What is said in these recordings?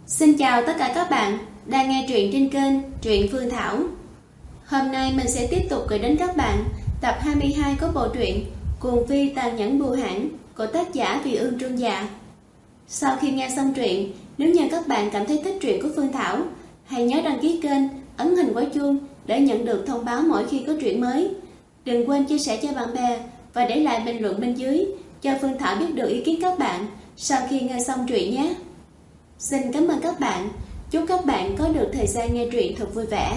Xin chào tất cả các bạn đang nghe truyện trên kênh Truyện Phương Thảo. Hôm nay mình sẽ tiếp tục gửi đến các bạn tập 22 của bộ truyện Cuồng Phi Tàn Nhẫn Bưu Hãn của tác giả Vì Ương Trương Dạ. Sau khi nghe xong truyện, nếu như các bạn cảm thấy thích truyện của Phương Thảo, hãy nhớ đăng ký kênh, ấn hình quả chuông để nhận được thông báo mỗi khi có truyện mới. Đừng quên chia sẻ cho bạn bè và để lại bình luận bên dưới cho Phương Thảo biết được ý kiến các bạn sau khi nghe xong truyện nhé. Xin cảm ơn các bạn. Chúc các bạn có được thời gian nghe truyện thật vui vẻ.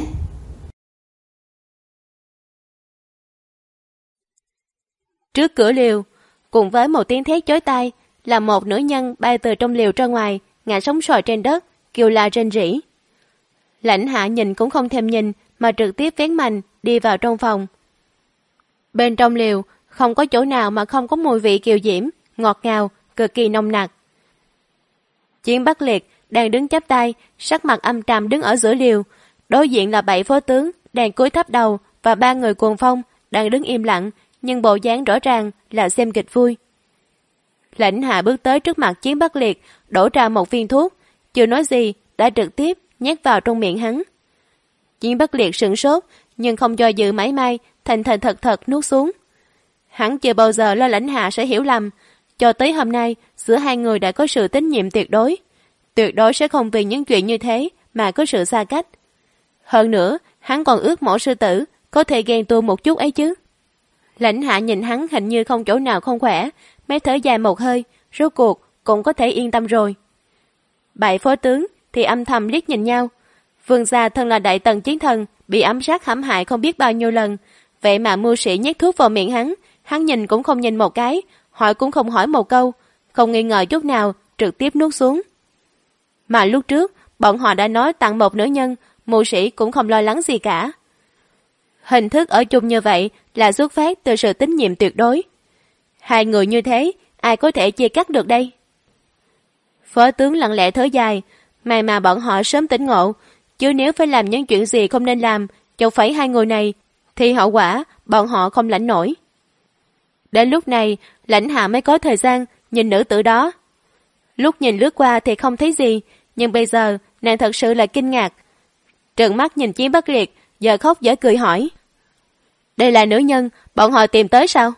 Trước cửa liều, cùng với một tiếng thét chói tai, là một nữ nhân bay từ trong liều ra ngoài, ngã sống sòi trên đất, kêu la rên rỉ. Lãnh Hạ nhìn cũng không thèm nhìn mà trực tiếp vén mành đi vào trong phòng. Bên trong liều không có chỗ nào mà không có mùi vị kiều diễm, ngọt ngào, cực kỳ nồng nặc. Chiến Bắc Liệt đang đứng chắp tay, sắc mặt âm trầm đứng ở giữa liều. Đối diện là 7 phó tướng đang cúi thấp đầu và 3 người cuồng phong đang đứng im lặng, nhưng bộ dáng rõ ràng là xem kịch vui. Lãnh Hạ bước tới trước mặt Chiến Bắc Liệt, đổ ra một viên thuốc, chưa nói gì đã trực tiếp nhét vào trong miệng hắn. Chiến Bắc Liệt sửng sốt, nhưng không do dự mảy may, thành thành thật thật nuốt xuống. Hắn chưa bao giờ lo Lãnh Hạ sẽ hiểu lầm. Cho tới hôm nay, giữa hai người đã có sự tín nhiệm tuyệt đối. Tuyệt đối sẽ không vì những chuyện như thế mà có sự xa cách. Hơn nữa, hắn còn ước mộ sư tử có thể ghen tuông một chút ấy chứ. Lãnh Hạ nhìn hắn hình như không chỗ nào không khỏe, mới thở dài một hơi, rốt cuộc cũng có thể yên tâm rồi. 7 phó tướng thì âm thầm liếc nhìn nhau. Vương gia thân là đại tần chiến thần, bị ám sát hãm hại không biết bao nhiêu lần, vậy mà mưu sĩ nhét thuốc vào miệng hắn nhìn cũng không nhìn một cái, hỏi cũng không hỏi một câu, không nghi ngờ chút nào, trực tiếp nuốt xuống. Mà lúc trước, bọn họ đã nói tặng một nữ nhân, mưu sĩ cũng không lo lắng gì cả. Hình thức ở chung như vậy là xuất phát từ sự tín nhiệm tuyệt đối. Hai người như thế, ai có thể chia cắt được đây? Phó tướng lặng lẽ thở dài, may mà bọn họ sớm tỉnh ngộ, chứ nếu phải làm những chuyện gì không nên làm, chọc phải hai người này, thì hậu quả bọn họ không lãnh nổi. Đến lúc này, Lãnh Hạ mới có thời gian nhìn nữ tử đó. Lúc nhìn lướt qua thì không thấy gì, nhưng bây giờ nàng thật sự là kinh ngạc. Trợn mắt nhìn Chiến Bắc Liệt, giờ khóc giờ cười hỏi. Đây là nữ nhân bọn họ tìm tới sao?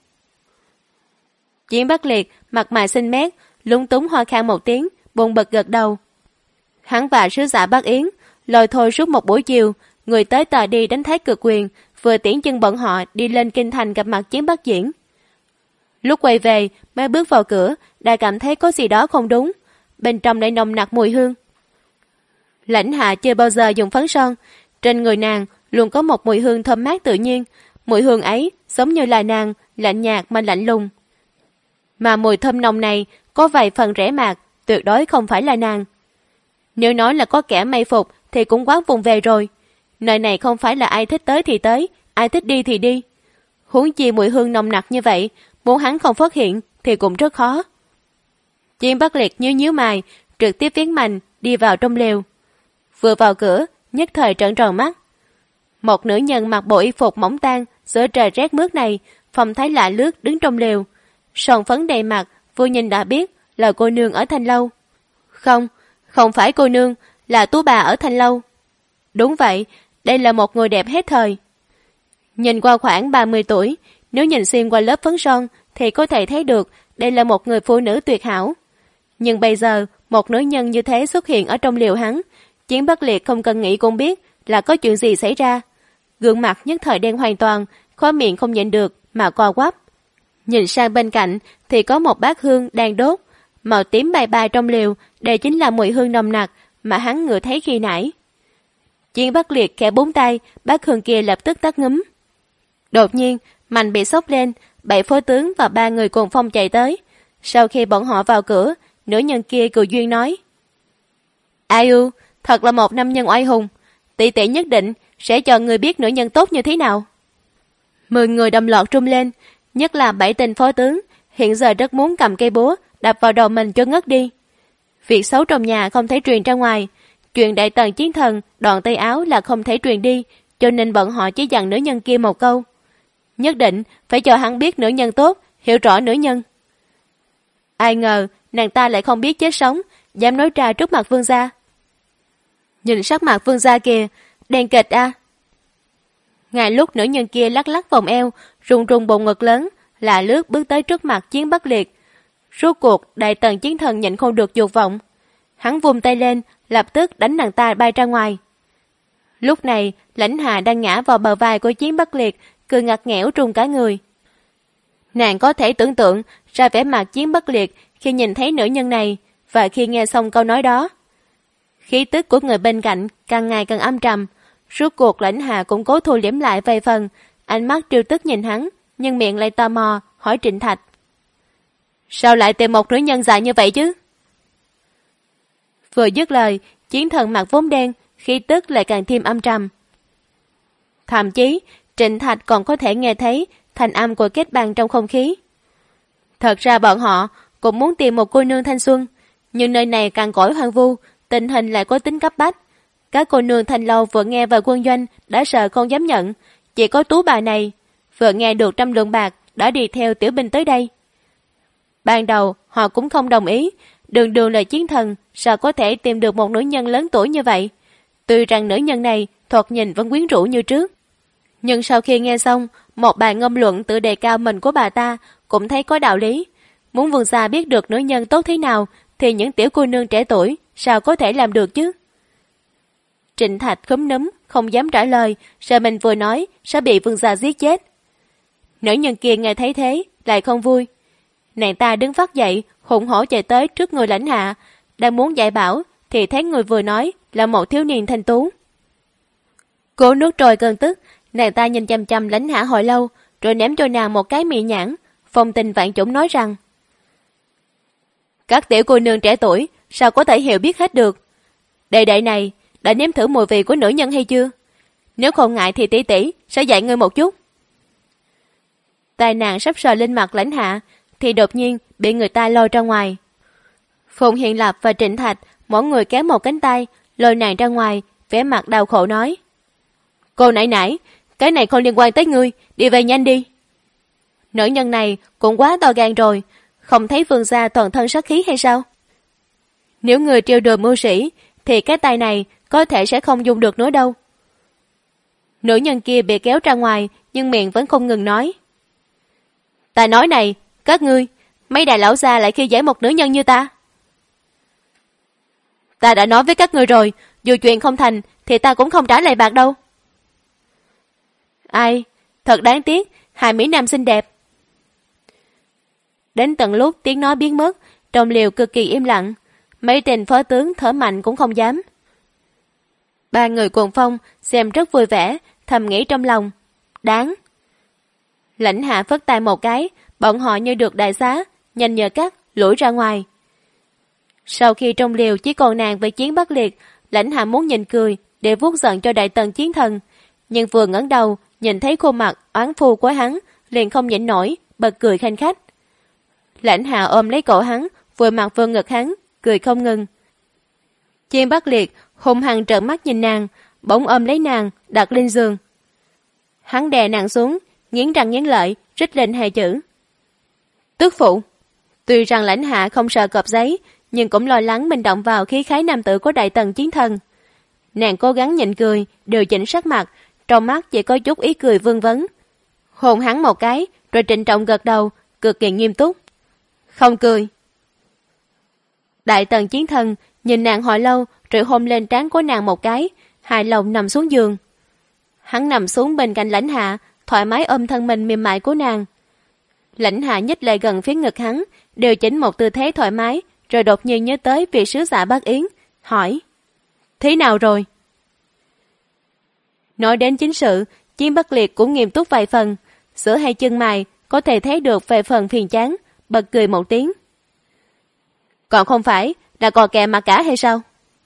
Chiến Bắc Liệt mặt mày xinh mét, lúng túng ho khan một tiếng, buồn bực gật đầu. Hắn và sứ giả Bắc Yến lôi thôi suốt một buổi chiều, người tới tờ đi đánh Thái Cực Quyền, vừa tiễn chân bọn họ đi lên kinh thành gặp mặt Chiến Bắc Diễn. Lúc quay về, mới bước vào cửa, đã cảm thấy có gì đó không đúng. Bên trong lại nồng nặc mùi hương. Lãnh Hạ chưa bao giờ dùng phấn son. Trên người nàng luôn có một mùi hương thơm mát tự nhiên. Mùi hương ấy giống như là nàng, lạnh nhạt mà lạnh lùng. Mà mùi thơm nồng này có vài phần rẻ mạt, tuyệt đối không phải là nàng. Nếu nói là có kẻ may phục thì cũng quá vùng về rồi. Nơi này không phải là ai thích tới thì tới, ai thích đi thì đi. Huống chi mùi hương nồng nặc như vậy, muốn hắn không phát hiện thì cũng rất khó. Chiến Bắc Liệt nhíu mày, trực tiếp vén mành đi vào trong lều. Vừa vào cửa, nhất thời trợn tròn mắt. Một nữ nhân mặc bộ y phục mỏng tang giữa trời rét mướt này, phong thái lạ lướt đứng trong lều. Son phấn đầy mặt, vừa nhìn đã biết là cô nương ở Thanh Lâu. Không phải cô nương, là tú bà ở Thanh Lâu. Đúng vậy, đây là một người đẹp hết thời. Nhìn qua khoảng 30 tuổi, nếu nhìn xuyên qua lớp phấn son thì có thể thấy được đây là một người phụ nữ tuyệt hảo. Nhưng bây giờ, một nữ nhân như thế xuất hiện ở trong liều hắn, Chiến Bắc Liệt không cần nghĩ cũng biết là có chuyện gì xảy ra. Gương mặt nhất thời đen hoàn toàn, khóe miệng không nhịn được mà co quắp. Nhìn sang bên cạnh thì có một bát hương đang đốt, màu tím bay bay trong liều, đây chính là mùi hương nồng nặc mà hắn ngửi thấy khi nãy. Chiến Bắc Liệt khẽ búng tay, bát hương kia lập tức tắt ngúm. Đột nhiên, mành bị sốc lên, 7 phó tướng và 3 người cuồng phong chạy tới. Sau khi bọn họ vào cửa, nữ nhân kia cười duyên nói. Ai u, thật là một nam nhân oai hùng. Tỷ tỷ nhất định sẽ cho người biết nữ nhân tốt như thế nào. 10 người đầm lọt trung lên, nhất là 7 tên phó tướng, hiện giờ rất muốn cầm cây búa đập vào đầu mình cho ngất đi. Việc xấu trong nhà không thể truyền ra ngoài, chuyện đại tần chiến thần đoạn tay áo là không thể truyền đi, cho nên bọn họ chỉ dặn nữ nhân kia một câu. Nhất định phải cho hắn biết nữ nhân tốt, hiểu rõ nữ nhân. Ai ngờ nàng ta lại không biết chết sống, dám nói ra trước mặt vương gia. Nhìn sắc mặt vương gia kìa, đen kịch à. Ngay lúc nữ nhân kia lắc lắc vòng eo, rung rung bụng ngực lớn, là lướt bước tới trước mặt Chiến Bắc Liệt. Rốt cuộc, Đại Tần Chiến Thần nhịn không được dục vọng. Hắn vung tay lên, lập tức đánh nàng ta bay ra ngoài. Lúc này, Lãnh Hạ đang ngã vào bờ vai của Chiến Bắc Liệt, cười ngặt nghẽo run cả người. Nàng có thể tưởng tượng ra vẻ mặt Chiến Bắc Liệt khi nhìn thấy nữ nhân này và khi nghe xong câu nói đó. Khí tức của người bên cạnh càng ngày càng âm trầm. Rốt cuộc Lãnh Hạ cũng cố thu liễm lại vài phần, ánh mắt trêu tức nhìn hắn, nhưng miệng lại tò mò hỏi Trịnh Thạch: sao lại tìm một nữ nhân dài như vậy chứ? Vừa dứt lời, Chiến Thần mặt vốn đen, khí tức lại càng thêm âm trầm. Thậm chí, Trịnh Thạch còn có thể nghe thấy thanh âm của kết băng trong không khí. Thật ra bọn họ cũng muốn tìm một cô nương thanh xuân, nhưng nơi này càng cõi hoang vu, tình hình lại có tính cấp bách. Các cô nương thanh lâu vừa nghe về quân doanh đã sợ không dám nhận, chỉ có Tú bà này vừa nghe được 100 lượng bạc đã đi theo tiểu binh tới đây. Ban đầu họ cũng không đồng ý, đường đường là chiến thần, sao có thể tìm được một nữ nhân lớn tuổi như vậy. Tuy rằng nữ nhân này thoạt nhìn vẫn quyến rũ như trước, nhưng sau khi nghe xong một bài ngâm luận tự đề cao mình của bà ta, cũng thấy có đạo lý. Muốn vương gia biết được nữ nhân tốt thế nào thì những tiểu cô nương trẻ tuổi sao có thể làm được chứ? Trịnh Thạch khúm núm, không dám trả lời, sợ mình vừa nói sẽ bị vương gia giết chết. Nữ nhân kia nghe thấy thế lại không vui. Nàng ta đứng phát dậy, hùng hổ chạy tới trước người Lãnh Hạ, đang muốn dạy bảo thì thấy người vừa nói là một thiếu niên thanh tú. Cố nuốt trôi cơn tức, nàng ta nhìn chăm chăm Lãnh Hạ hồi lâu, rồi ném cho nàng một cái mị nhãn, phong tình vạn chủng nói rằng: các tiểu cô nương trẻ tuổi sao có thể hiểu biết hết được? Đệ đệ này đã nếm thử mùi vị của nữ nhân hay chưa? Nếu không ngại thì tỷ tỷ sẽ dạy ngươi một chút. Tai nàng sắp sờ lên mặt Lãnh Hạ thì đột nhiên bị người ta lôi ra ngoài. Phùng Hiện Lập và Trịnh Thạch mỗi người kéo một cánh tay lôi nàng ra ngoài, vẻ mặt đau khổ nói: cô nãy nãy, cái này không liên quan tới ngươi, đi về nhanh đi. Nữ nhân này cũng quá to gan rồi, không thấy vương gia toàn thân sát khí hay sao? Nếu người trêu đùa mưu sĩ thì cái tay này có thể sẽ không dùng được nữa đâu. Nữ nhân kia bị kéo ra ngoài nhưng miệng vẫn không ngừng nói: ta nói này, các ngươi, mấy đại lão gia lại khi dễ một nữ nhân như ta. Ta đã nói với các ngươi rồi, dù chuyện không thành thì ta cũng không trả lại bạc đâu. Ai, thật đáng tiếc, hai mỹ nam xinh đẹp. Đến tận lúc tiếng nói biến mất, trong liều cực kỳ im lặng, mấy tên phó tướng thở mạnh cũng không dám. Ba người cuồng phong xem rất vui vẻ, thầm nghĩ trong lòng: đáng. Lãnh Hạ phất tay một cái, bọn họ như được đại xá, nhanh nhờ cắt lủi ra ngoài. Sau khi trong liều chỉ còn nàng với Chiến Bắc Liệt, Lãnh Hạ muốn nhìn cười để vuốt giận cho Đại Tần Chiến Thần, nhưng vừa ngẩng đầu nhìn thấy khuôn mặt oán phu của hắn, liền không nhịn nổi, bật cười khanh khách. Lãnh Hạ ôm lấy cổ hắn, vừa mặt vừa ngực hắn, cười không ngừng. Chiến Bắc Liệt hung hăng trợn mắt nhìn nàng, bỗng ôm lấy nàng đặt lên giường. Hắn đè nàng xuống, nghiến răng nghiến lợi, rít lên hai chữ: tước phụ. Tuy rằng Lãnh Hạ không sợ cọp giấy, nhưng cũng lo lắng mình động vào khí khái nam tử của Đại Tần Chiến Thần. Nàng cố gắng nhịn cười, điều chỉnh sắc mặt, trong mắt chỉ có chút ý cười vương vấn. Hôn hắn một cái, rồi trịnh trọng gật đầu, cực kỳ nghiêm túc: không cười. Đại Tần Chiến Thần nhìn nàng hồi lâu, rồi hôn lên trán của nàng một cái, hài lòng nằm xuống giường. Hắn nằm xuống bên cạnh Lãnh Hạ, thoải mái ôm thân mình mềm mại của nàng. Lãnh Hạ nhích lại gần phía ngực hắn, điều chỉnh một tư thế thoải mái, rồi đột nhiên nhớ tới vị sứ giả Bắc Yến, hỏi: thế nào rồi? Nói đến chính sự, Chiến Bắc Liệt cũng nghiêm túc vài phần, giữa hai chân mày có thể thấy được vài phần phiền chán, bật cười một tiếng: còn không phải là cò kè mà cả hay sao?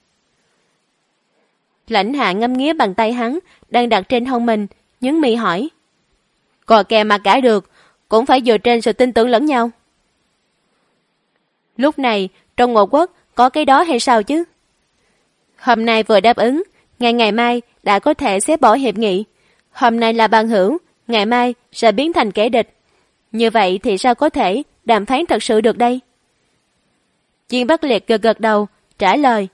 Lãnh Hạ ngâm nghía bàn tay hắn đang đặt trên hông mình, nhướng mi hỏi: cò kè mà cả được, cũng phải dựa trên sự tin tưởng lẫn nhau. Lúc này trong Ngộ Quốc có cái đó hay sao chứ? Hôm nay vừa đáp ứng, ngày mai đã có thể xếp bỏ hiệp nghị. Hôm nay là bằng hữu, ngày mai sẽ biến thành kẻ địch. Như vậy thì sao có thể đàm phán thật sự được đây? Chiến Bắc Liệt gật gật đầu, trả lời.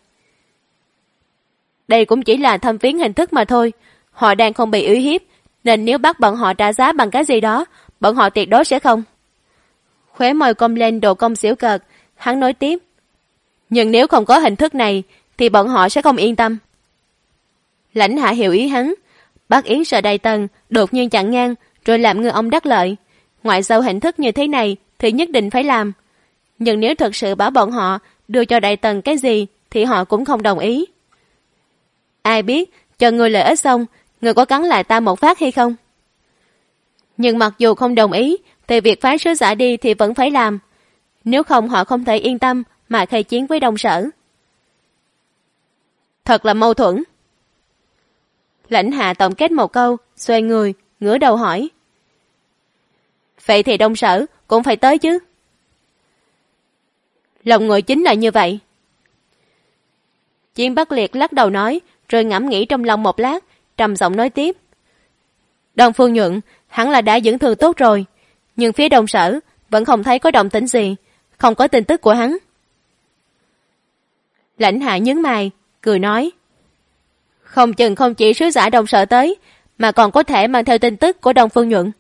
Đây cũng chỉ là thăm viếng hình thức mà thôi. Họ đang không bị uy hiếp, nên nếu bắt bọn họ trả giá bằng cái gì đó, bọn họ tuyệt đối sẽ không. Khóe môi cong lên độ cong giễu cợt, hắn nói tiếp. Nhưng nếu không có hình thức này, thì bọn họ sẽ không yên tâm. Lãnh Hạ hiểu ý hắn. Bác Yến sợ Đại Tần đột nhiên chặn ngang, rồi làm ngư ông đắc lợi. Ngoại giao hình thức như thế này thì nhất định phải làm. Nhưng nếu thật sự bảo bọn họ đưa cho Đại Tần cái gì, thì họ cũng không đồng ý. Ai biết, cho người lợi ích xong, người có cắn lại ta một phát hay không? Nhưng mặc dù không đồng ý, thì việc phái sứ giả đi thì vẫn phải làm. Nếu không họ không thể yên tâm mà khai chiến với Đông Sở. Thật là mâu thuẫn. Lãnh Hạ tổng kết một câu, xoay người, ngửa đầu hỏi. Vậy thì Đông Sở cũng phải tới chứ? Lòng người chính là như vậy. Chiến Bắc Liệt lắc đầu nói, rồi ngẫm nghĩ trong lòng một lát, trầm giọng nói tiếp. Đông Phương Nhuận hẳn là đã dưỡng thương tốt rồi, nhưng phía Đông Sở vẫn không thấy có động tĩnh gì, không có tin tức của hắn. Lãnh Hạ nhướng mày, cười nói. Không chừng không chỉ sứ giả Đông Sở tới, mà còn có thể mang theo tin tức của Đông Phương Nhuận.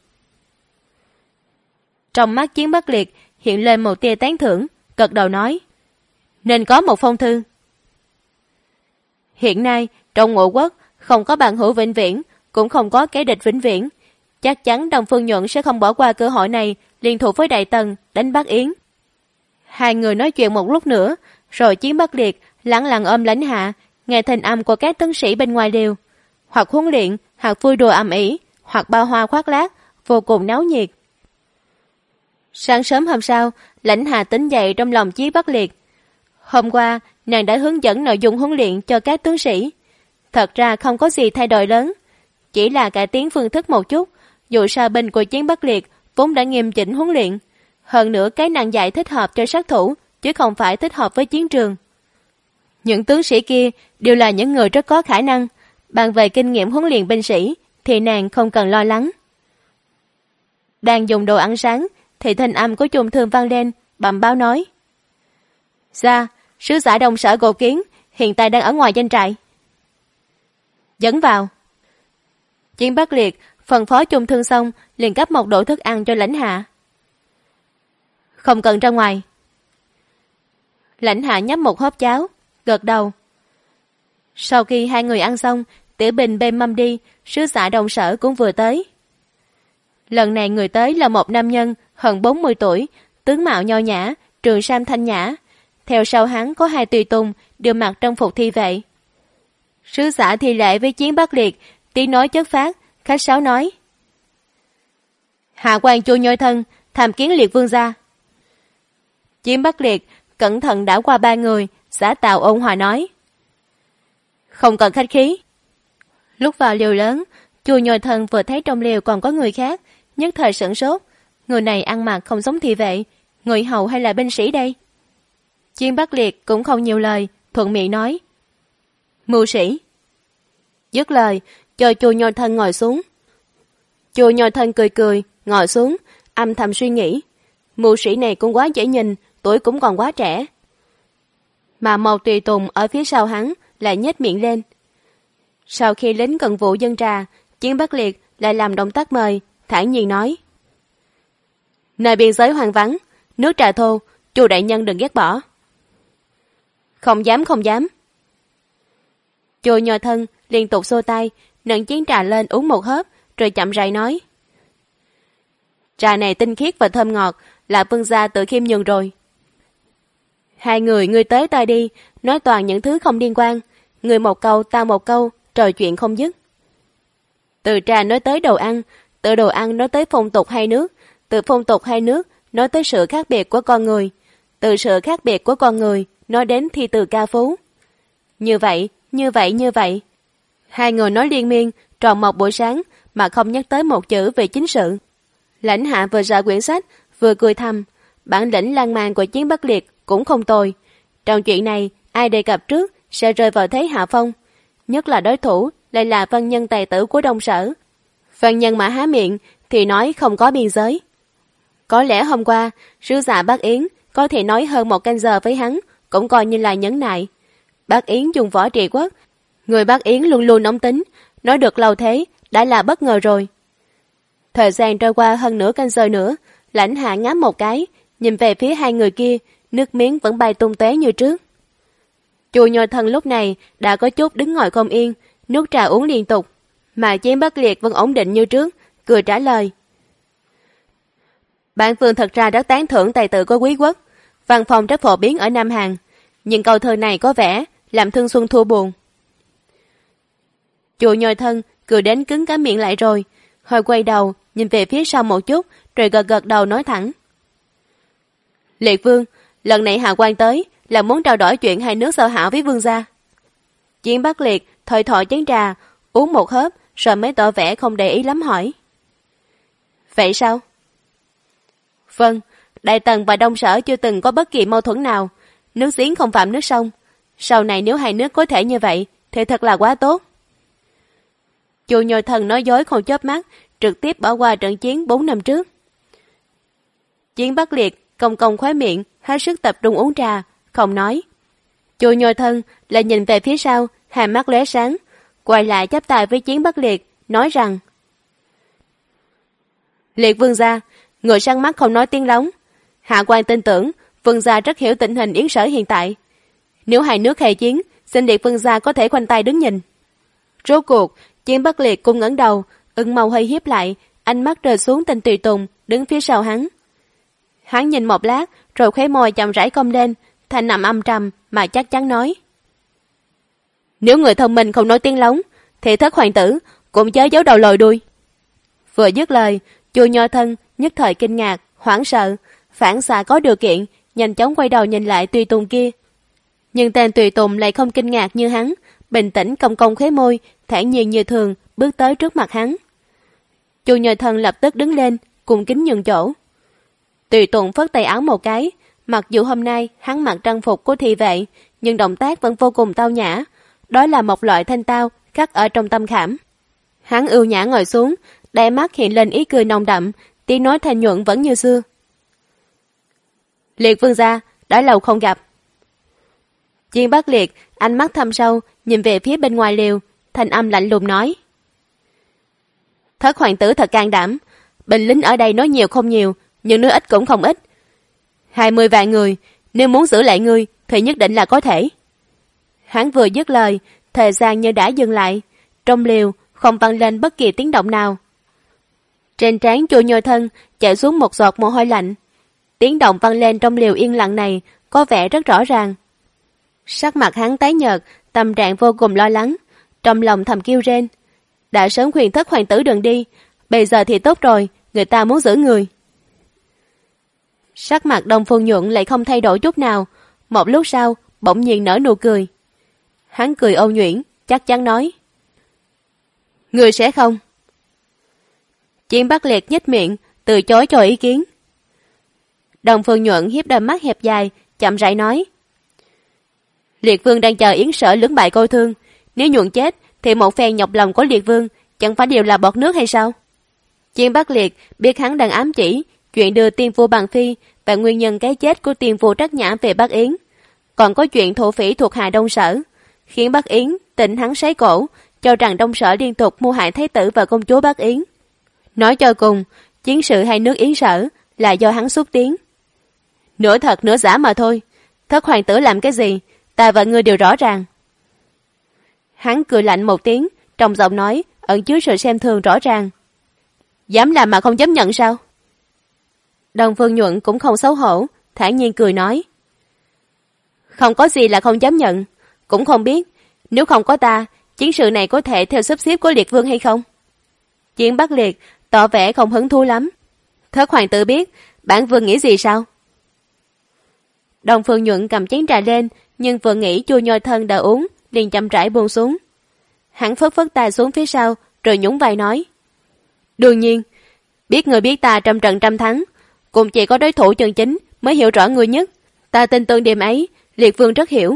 Trong mắt Chiến Bắc Liệt hiện lên một tia tán thưởng, gật đầu nói. Nên có một phong thư. Hiện nay, trong Ngũ Quốc, không có bạn hữu vĩnh viễn, cũng không có kẻ địch vĩnh viễn. Chắc chắn Đông Phương Nhuận sẽ không bỏ qua cơ hội này liên thủ với Đại Tần đánh Bắc Yến. Hai người nói chuyện một lúc nữa, rồi Chiến Bắc Liệt lặng lặng ôm Lãnh Hạ, nghe thanh âm của các tướng sĩ bên ngoài đều. Hoặc huấn luyện, hoặc vui đùa ầm ĩ, hoặc bao hoa khoác lác, vô cùng náo nhiệt. Sáng sớm hôm sau, Lãnh Hạ tỉnh dậy trong lòng Chiến Bắc Liệt. Hôm qua, nàng đã hướng dẫn nội dung huấn luyện cho các tướng sĩ. Thật ra không có gì thay đổi lớn, chỉ là cải tiến phương thức một chút. Dù sao binh của Chiến Bắc Liệt vốn đã nghiêm chỉnh huấn luyện. Hơn nữa cái nàng dạy thích hợp cho sát thủ, chứ không phải thích hợp với chiến trường. Những tướng sĩ kia đều là những người rất có khả năng. Bàn về kinh nghiệm huấn luyện binh sĩ thì nàng không cần lo lắng. Đang dùng đồ ăn sáng thì thanh âm của Trung Thương vang lên, bẩm báo nói. Dạ, sứ giả Đông Sở Gỗ Kiến hiện tại đang ở ngoài doanh trại. Dẫn vào. Chiến Bắc Liệt phân phó Trung Thương xong, liền cấp một đổ thức ăn cho Lãnh Hạ. Không cần ra ngoài. Lãnh Hạ nhấp một hớp cháo, gật đầu. Sau khi hai người ăn xong, Tiểu Bình bê mâm đi, sứ giả Đông Sở cũng vừa tới. Lần này người tới là một nam nhân hơn 40 tuổi, tướng mạo nho nhã, trường sam thanh nhã. Theo sau hắn có hai tùy tùng đều mặc trang phục thi vệ. Sứ giả thi lễ với Chiến Bắc Liệt, tiếng nói chất phát, khách sáo nói. Hạ quan Chu Nhoi Thân, tham kiến Liệt vương gia. Chiến Bắc Liệt cẩn thận đảo qua ba người, giả tạo ôn hòa nói. Không cần khách khí. Lúc vào liều lớn, Chu Nhoi Thân vừa thấy trong liều còn có người khác, nhất thời sửng sốt. Người này ăn mặc không giống thị vệ, người hầu hay là binh sĩ đây? Chiến Bắc Liệt cũng không nhiều lời, thuận miệng nói. Mưu sĩ. Dứt lời, cho Chu Nhoi Thân ngồi xuống. Chu Nhoi Thân cười cười, ngồi xuống, âm thầm suy nghĩ. Mưu sĩ này cũng quá dễ nhìn, tuổi cũng còn quá trẻ. Mà một tùy tùng ở phía sau hắn lại nhếch miệng lên. Sau khi lính cần vụ dân trà, Chiến Bắc Liệt lại làm động tác mời, thản nhiên nói. Nơi biên giới hoang vắng, nước trà thô, Chu đại nhân đừng ghét bỏ. Không dám, không dám. Chu Nhoi Thân liên tục xô tay, nâng chén trà lên uống một hớp, rồi chậm rãi nói. Trà này tinh khiết và thơm ngọt, là vương gia tự khiêm nhường rồi. Hai người ngươi tới ta đi, nói toàn những thứ không liên quan. Người một câu, ta một câu, trò chuyện không dứt. Từ trà nói tới đồ ăn, từ đồ ăn nói tới phong tục hai nước, từ phong tục hai nước nói tới sự khác biệt của con người, từ sự khác biệt của con người nói đến thi từ ca phú. Như vậy, như vậy, như vậy. Hai người nói liên miên, tròn một buổi sáng mà không nhắc tới một chữ về chính sự. Lãnh Hạ vừa ra quyển sách, vừa cười thầm. Bản lĩnh lan man của Chiến Bắc Liệt cũng không tồi. Trong chuyện này, ai đề cập trước sẽ rơi vào thế hạ phong. Nhất là đối thủ lại là văn nhân tài tử của Đông Sở. Văn nhân mà há miệng thì nói không có biên giới. Có lẽ hôm qua, sứ giả Bắc Yến có thể nói hơn 1 canh giờ với hắn, cũng coi như là nhẫn nại. Bác Yến dùng võ trị quốc, người bác Yến luôn luôn nóng tính, nói được lâu thế đã là bất ngờ rồi. Thời gian trôi qua hơn nửa canh giờ nữa, Lãnh Hạ ngáp một cái, nhìn về phía hai người kia, nước miếng vẫn bay tung tóe như trước. Chu Nhồi Thân lúc này đã có chút đứng ngồi không yên, nước trà uống liên tục, mà Chiến Bắc Liệt vẫn ổn định như trước, cười trả lời. Bản vương thật ra rất tán thưởng tài tử của quý quốc, văn phòng rất phổ biến ở Nam Hàn, nhưng câu thơ này có vẻ làm Thương Xuân thua buồn. Chu Nhồi Thân cười đến cứng cả miệng lại rồi, hơi quay đầu nhìn về phía sau một chút, rồi gật gật đầu nói thẳng. Liệt vương, lần này hạ quan tới là muốn trao đổi chuyện hai nước giao hảo với vương gia. Chiến Bắc Liệt thổi thổi chén trà, uống một hớp, rồi mới tỏ vẻ không để ý lắm hỏi. Vậy sao? Vâng, Đại Tần và Đông Sở chưa từng có bất kỳ mâu thuẫn nào, nước giếng không phạm nước sông. Sau này nếu hai nước có thể như vậy thì thật là quá tốt. Chu Nhồi Thân nói dối không chớp mắt, trực tiếp bỏ qua trận chiến 4 năm trước. Chiến Bắc Liệt cong cong khóe miệng, hết sức tập trung uống trà, không nói. Chu Nhồi Thân lại nhìn về phía sau, hai mắt lóe sáng, quay lại chắp tay với Chiến Bắc Liệt, nói rằng: Liệt vương gia, người săn mắt không nói tiếng lóng. Hạ quan tin tưởng vương gia rất hiểu tình hình Yến Sở hiện tại. Nếu hai nước khai chiến, xin Liệt vương gia có thể khoanh tay đứng nhìn. Rốt cuộc, Chiến Bắc Liệt cũng ngẩng đầu, ửng màu hơi hiếp lại, ánh mắt rơi xuống tên tùy tùng đứng phía sau hắn. Hắn nhìn một lát, rồi khóe môi chậm rãi cong lên, thanh âm âm trầm mà chắc chắn nói: Nếu người thông minh không nói tiếng lóng, thì Thất hoàng tử cũng chớ giấu đầu lòi đuôi. Vừa dứt lời, Chu Nhồi Thân nhất thời kinh ngạc, hoảng sợ, phản xạ có điều kiện, nhanh chóng quay đầu nhìn lại tùy tùng kia. Nhưng tên tùy tùng lại không kinh ngạc như hắn, bình tĩnh cong cong khóe môi, thản nhiên như thường, bước tới trước mặt hắn. Chu Nhồi Thân lập tức đứng lên, cung kính nhường chỗ. Tùy tùng phất tay áo một cái, mặc dù hôm nay hắn mặc trang phục của thị vệ, nhưng động tác vẫn vô cùng tao nhã. Đó là một loại thanh tao khắc ở trong tâm khảm. Hắn ưu nhã ngồi xuống, đáy mắt hiện lên ý cười nồng đậm, tiếng nói thanh nhuận vẫn như xưa. Liệt vương gia, đã lâu không gặp. Chiến Bắc Liệt ánh mắt thâm sâu, nhìn về phía bên ngoài liều, thanh âm lạnh lùng nói: Thất hoàng tử thật can đảm, binh lính ở đây nói nhiều không nhiều, nhưng nói ít cũng không ít. 20 vạn người, nếu muốn giữ lại ngươi thì nhất định là có thể. Hắn vừa dứt lời, thời gian như đã dừng lại, trong liều không vang lên bất kỳ tiếng động nào. Trên trán Chu Nhồi Thân chảy xuống một giọt mồ hôi lạnh. Tiếng động vang lên trong liều yên lặng này có vẻ rất rõ ràng. Sắc mặt hắn tái nhợt, tâm trạng vô cùng lo lắng, trong lòng thầm kêu rên: đã sớm khuyên Thất hoàng tử đừng đi, bây giờ thì tốt rồi, người ta muốn giữ người. Sắc mặt Đông Phương Nhuận lại không thay đổi chút nào, một lúc sau bỗng nhiên nở nụ cười. Hắn cười ôn nhuyễn, chắc chắn nói: Người sẽ không. Chiến Bắc Liệt nhếch miệng, từ chối cho ý kiến. Đông Phương Nhuận hiếp đôi mắt hẹp dài, chậm rãi nói: Liệt vương đang chờ Yến Sở lưỡng bại câu thương, nếu Nhuận chết thì một phen nhọc lòng của Liệt vương chẳng phải đều là bọt nước hay sao? Chiến Bắc Liệt biết hắn đang ám chỉ chuyện đưa tiên phu bằng phi và nguyên nhân cái chết của tiên phu Trắc Nhã về Bắc Yến, còn có chuyện thổ phỉ thuộc hạ Đông Sở, khiến Bắc Yến tỉnh hắn sấy cổ, cho rằng Đông Sở liên tục mưu hại thái tử và công chúa Bắc Yến. Nói cho cùng, chiến sự hai nước Yến Sở là do hắn xúc tiến. Nửa thật nửa giả mà thôi, Thất hoàng tử làm cái gì, ta và ngươi đều rõ ràng. Hắn cười lạnh một tiếng, trong giọng nói ẩn chứa sự xem thường rõ ràng. Dám làm mà không dám nhận sao? Đông Phương Nhuận cũng không xấu hổ, thản nhiên cười nói: Không có gì là không dám nhận, cũng không biết nếu không có ta, chiến sự này có thể theo sắp xếp của Liệt vương hay không? Chiến Bắc Liệt tỏ vẻ không hứng thú lắm. Thất hoàng tử biết bản vương nghĩ gì sao? Đông Phương Nhuận cầm chén trà lên, nhưng vừa nghĩ Chu Nhồi Thân đã uống, liền chậm rãi buông xuống. Hắn phất phất tay xuống phía sau, rồi nhún vai nói: Đương nhiên, biết người biết ta trăm trận trăm thắng, cũng chỉ có đối thủ chân chính mới hiểu rõ người nhất. Ta tin tưởng điểm ấy, Liệt vương rất hiểu.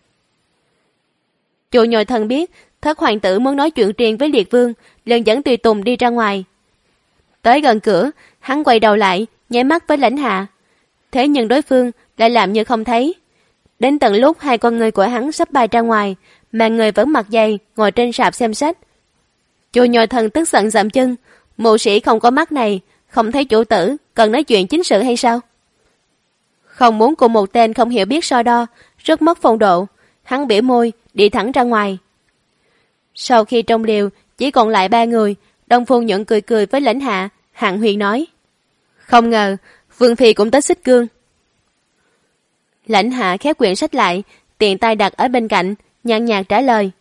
Chu Nhồi Thân biết Thất hoàng tử muốn nói chuyện riêng với Liệt vương, liền dẫn tùy tùng đi ra ngoài. Tới gần cửa, hắn quay đầu lại, nháy mắt với Lãnh Hạ. Thế nhưng đối phương lại làm như không thấy. Đến tận lúc hai con người của hắn sắp bay ra ngoài, mà người vẫn mặc giày ngồi trên sạp xem sách. Chu Nhồi Thần tức giận dậm chân, mụ sĩ không có mắt này, không thấy chủ tử cần nói chuyện chính sự hay sao? Không muốn cùng một tên không hiểu biết so đo, rất mất phong độ, hắn bỉa môi đi thẳng ra ngoài. Sau khi trong liều chỉ còn lại 3 người, Đông Phương Nhuận cười cười với Lãnh Hạ, Hạng Huyền nói: không ngờ Vương phi cũng tới Xích Cương. Lãnh Hạ khép quyển sách lại, tiện tay đặt ở bên cạnh, nhàn nhạt trả lời: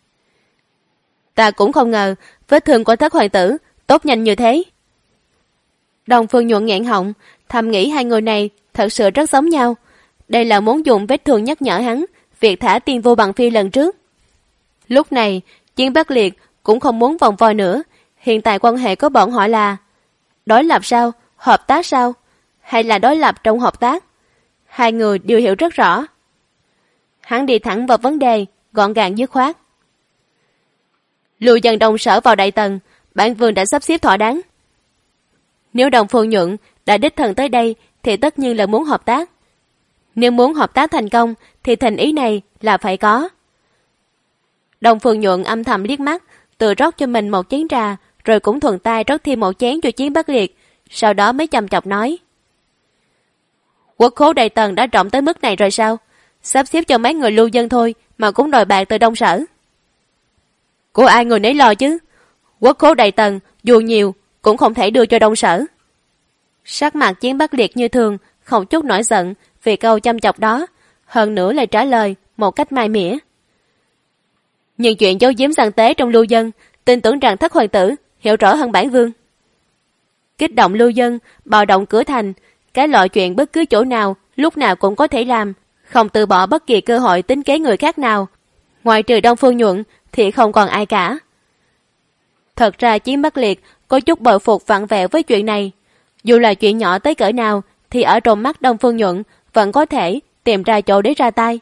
ta cũng không ngờ vết thương của Thất hoàng tử tốt nhanh như thế. Đông Phương Nhuận nghẹn họng, thầm nghĩ hai người này thật sự rất giống nhau. Đây là muốn dùng vết thương nhắc nhở hắn việc thả Tiên Vô Bằng Phi lần trước. Lúc này Chiến Bắc Liệt cũng không muốn vòng vo nữa. Hiện tại quan hệ của bọn họ là đối lập sao, hợp tác sao, hay là đối lập trong hợp tác? Hai người đều hiểu rất rõ. Hắn đi thẳng vào vấn đề, gọn gàng dứt khoát. Lưu dân Đông Sở vào Đại Tần, bản vương đã sắp xếp thỏa đáng. Nếu Đông Phương Nhuận đã đích thân tới đây thì tất nhiên là muốn hợp tác. Nếu muốn hợp tác thành công thì thành ý này là phải có. Đông Phương Nhuận âm thầm liếc mắt, tự rót cho mình một chén trà, rồi cũng thuận tay rót thêm một chén cho Chiến Bắc Liệt, sau đó mới chăm chọc nói: quốc khố Đại Tần đã rộng tới mức này rồi sao? Sắp xếp cho mấy người lưu dân thôi mà cũng đòi bạc từ Đông Sở. Của ai người nấy lo chứ? Quốc khố Đại Tần dù nhiều cũng không thể đưa cho Đông Sở. Sắc mặt Chiến Bắc Liệt như thường, không chút nổi giận vì câu chăm chọc đó, hơn nữa lại trả lời một cách mai mỉa: nhưng chuyện giấu giếm gian tế trong lưu dân, tin tưởng rằng Thất hoàng tử hiểu rõ hơn bản vương. Kích động lưu dân, bạo động cửa thành, cái loại chuyện bất cứ chỗ nào lúc nào cũng có thể làm, không từ bỏ bất kỳ cơ hội tính kế người khác nào, ngoại trừ Đông Phương Nhuận thì không còn ai cả. Thật ra Chiến Bắc Liệt có chút bội phục vặn vẹo với chuyện này. Dù là chuyện nhỏ tới cỡ nào thì ở trong mắt Đông Phương Nhuận vẫn có thể tìm ra chỗ để ra tay.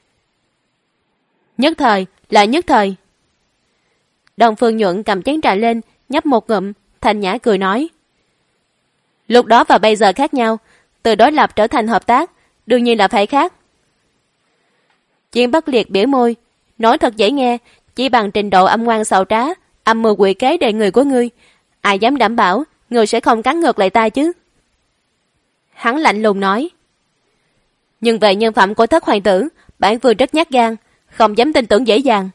Nhất thời là nhất thời. Đông Phương Nhuận cầm chén trà lên, nhấp một ngụm, thanh nhã cười nói: lúc đó và bây giờ khác nhau, từ đối lập trở thành hợp tác, đương nhiên là phải khác. Chiến Bắc Liệt bĩu môi, nói thật dễ nghe, chỉ bằng trình độ âm ngoan xảo trá, âm mưu quỷ kế đầy người của ngươi, ai dám đảm bảo ngươi sẽ không cắn ngược lại ta chứ? Hắn lạnh lùng nói: nhưng về nhân phẩm của Thất hoàng tử, bản vương rất nhát gan, không dám tin tưởng dễ dàng.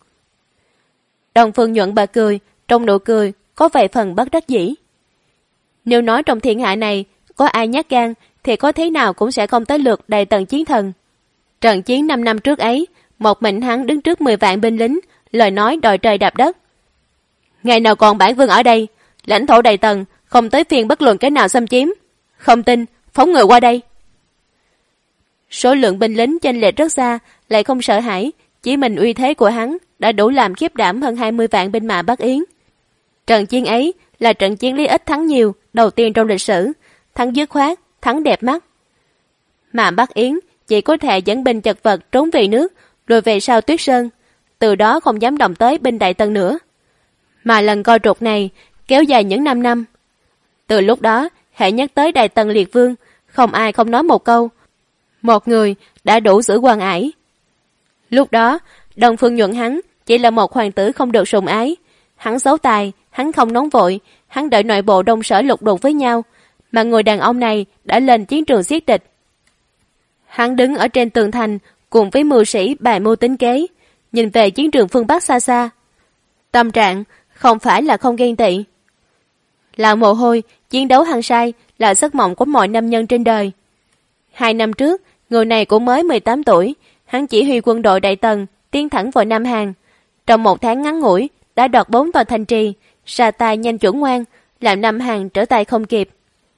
Đông Phương Nhuận bật cười, trong nụ cười có vài phần bất đắc dĩ. Nếu nói trong thiên hạ này có ai nhát gan thì có thế nào cũng sẽ không tới lượt Đại Tần chiến thần. Trận chiến 5 năm trước ấy, một mình hắn đứng trước 10 vạn binh lính, lời nói đòi trời đạp đất. Ngày nào còn bản vương ở đây, lãnh thổ Đại Tần không tới phiên bất luận cái nào xâm chiếm. Không tin, phóng người qua đây. Số lượng binh lính chênh lệch rất xa, lại không sợ hãi, chỉ mình uy thế của hắn đã đủ làm khiếp đảm hơn 20 vạn binh mã Bắc Yến. Trận chiến ấy là trận chiến lấy ít thắng nhiều đầu tiên trong lịch sử, thắng dứt khoát, thắng đẹp mắt. Mà Bắc Yến chỉ có thể dẫn binh chật vật trốn về nước, rồi về sau Tuyết Sơn, từ đó không dám động tới binh Đại Tần nữa. Mà lần coi trục này kéo dài những 5 năm. Từ lúc đó, hãy nhắc tới Đại Tần Liệt Vương, không ai không nói một câu. Một người đã đủ giữ quan ải. Lúc đó, Đông Phương Nhuận hắn chỉ là một hoàng tử không được sủng ái. Hắn xấu tài, hắn không nóng vội, hắn đợi nội bộ Đông Sở lục đục với nhau, mà người đàn ông này đã lên chiến trường giết địch. Hắn đứng ở trên tường thành cùng với mưu sĩ bài mưu tính kế, nhìn về chiến trường phương Bắc xa xa. Tâm trạng không phải là không ghen tị. Là mồ hôi, chiến đấu hăng say là giấc mộng của mọi nam nhân trên đời. 2 năm trước, người này cũng mới 18 tuổi, hắn chỉ huy quân đội Đại Tần tiến thẳng vào Nam Hàn. Trong 1 tháng ngắn ngủi, đã đoạt 4 tòa thành trì, ra tay nhanh chuẩn ngoan, làm Nam Hàn trở tay không kịp.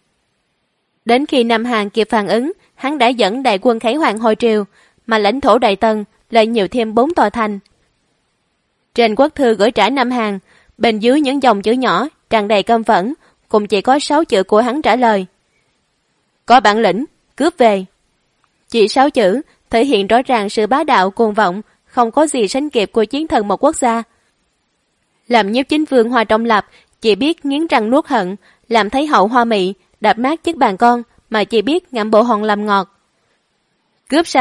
Đến khi Nam Hàn kịp phản ứng, hắn đã dẫn đại quân khải hoàn hồi triều, mà lãnh thổ Đại Tần lại nhiều thêm 4 tòa thành. Trên quốc thư gửi trả Nam Hàn, bên dưới những dòng chữ nhỏ tràn đầy căm phẫn, cũng chỉ có 6 chữ của hắn trả lời: có bản lĩnh, cướp về. Chỉ 6 chữ thể hiện rõ ràng sự bá đạo cuồng vọng, không có gì sánh kịp của chiến thần một quốc gia. Làm Nhiếp Chính Vương Hoa Trọng Lập chỉ biết nghiến răng nuốt hận, làm Thái hậu Hoa Mị đạp nát chiếc bàn con mà chỉ biết ngậm bộ hòn làm ngọt. Cướp sao?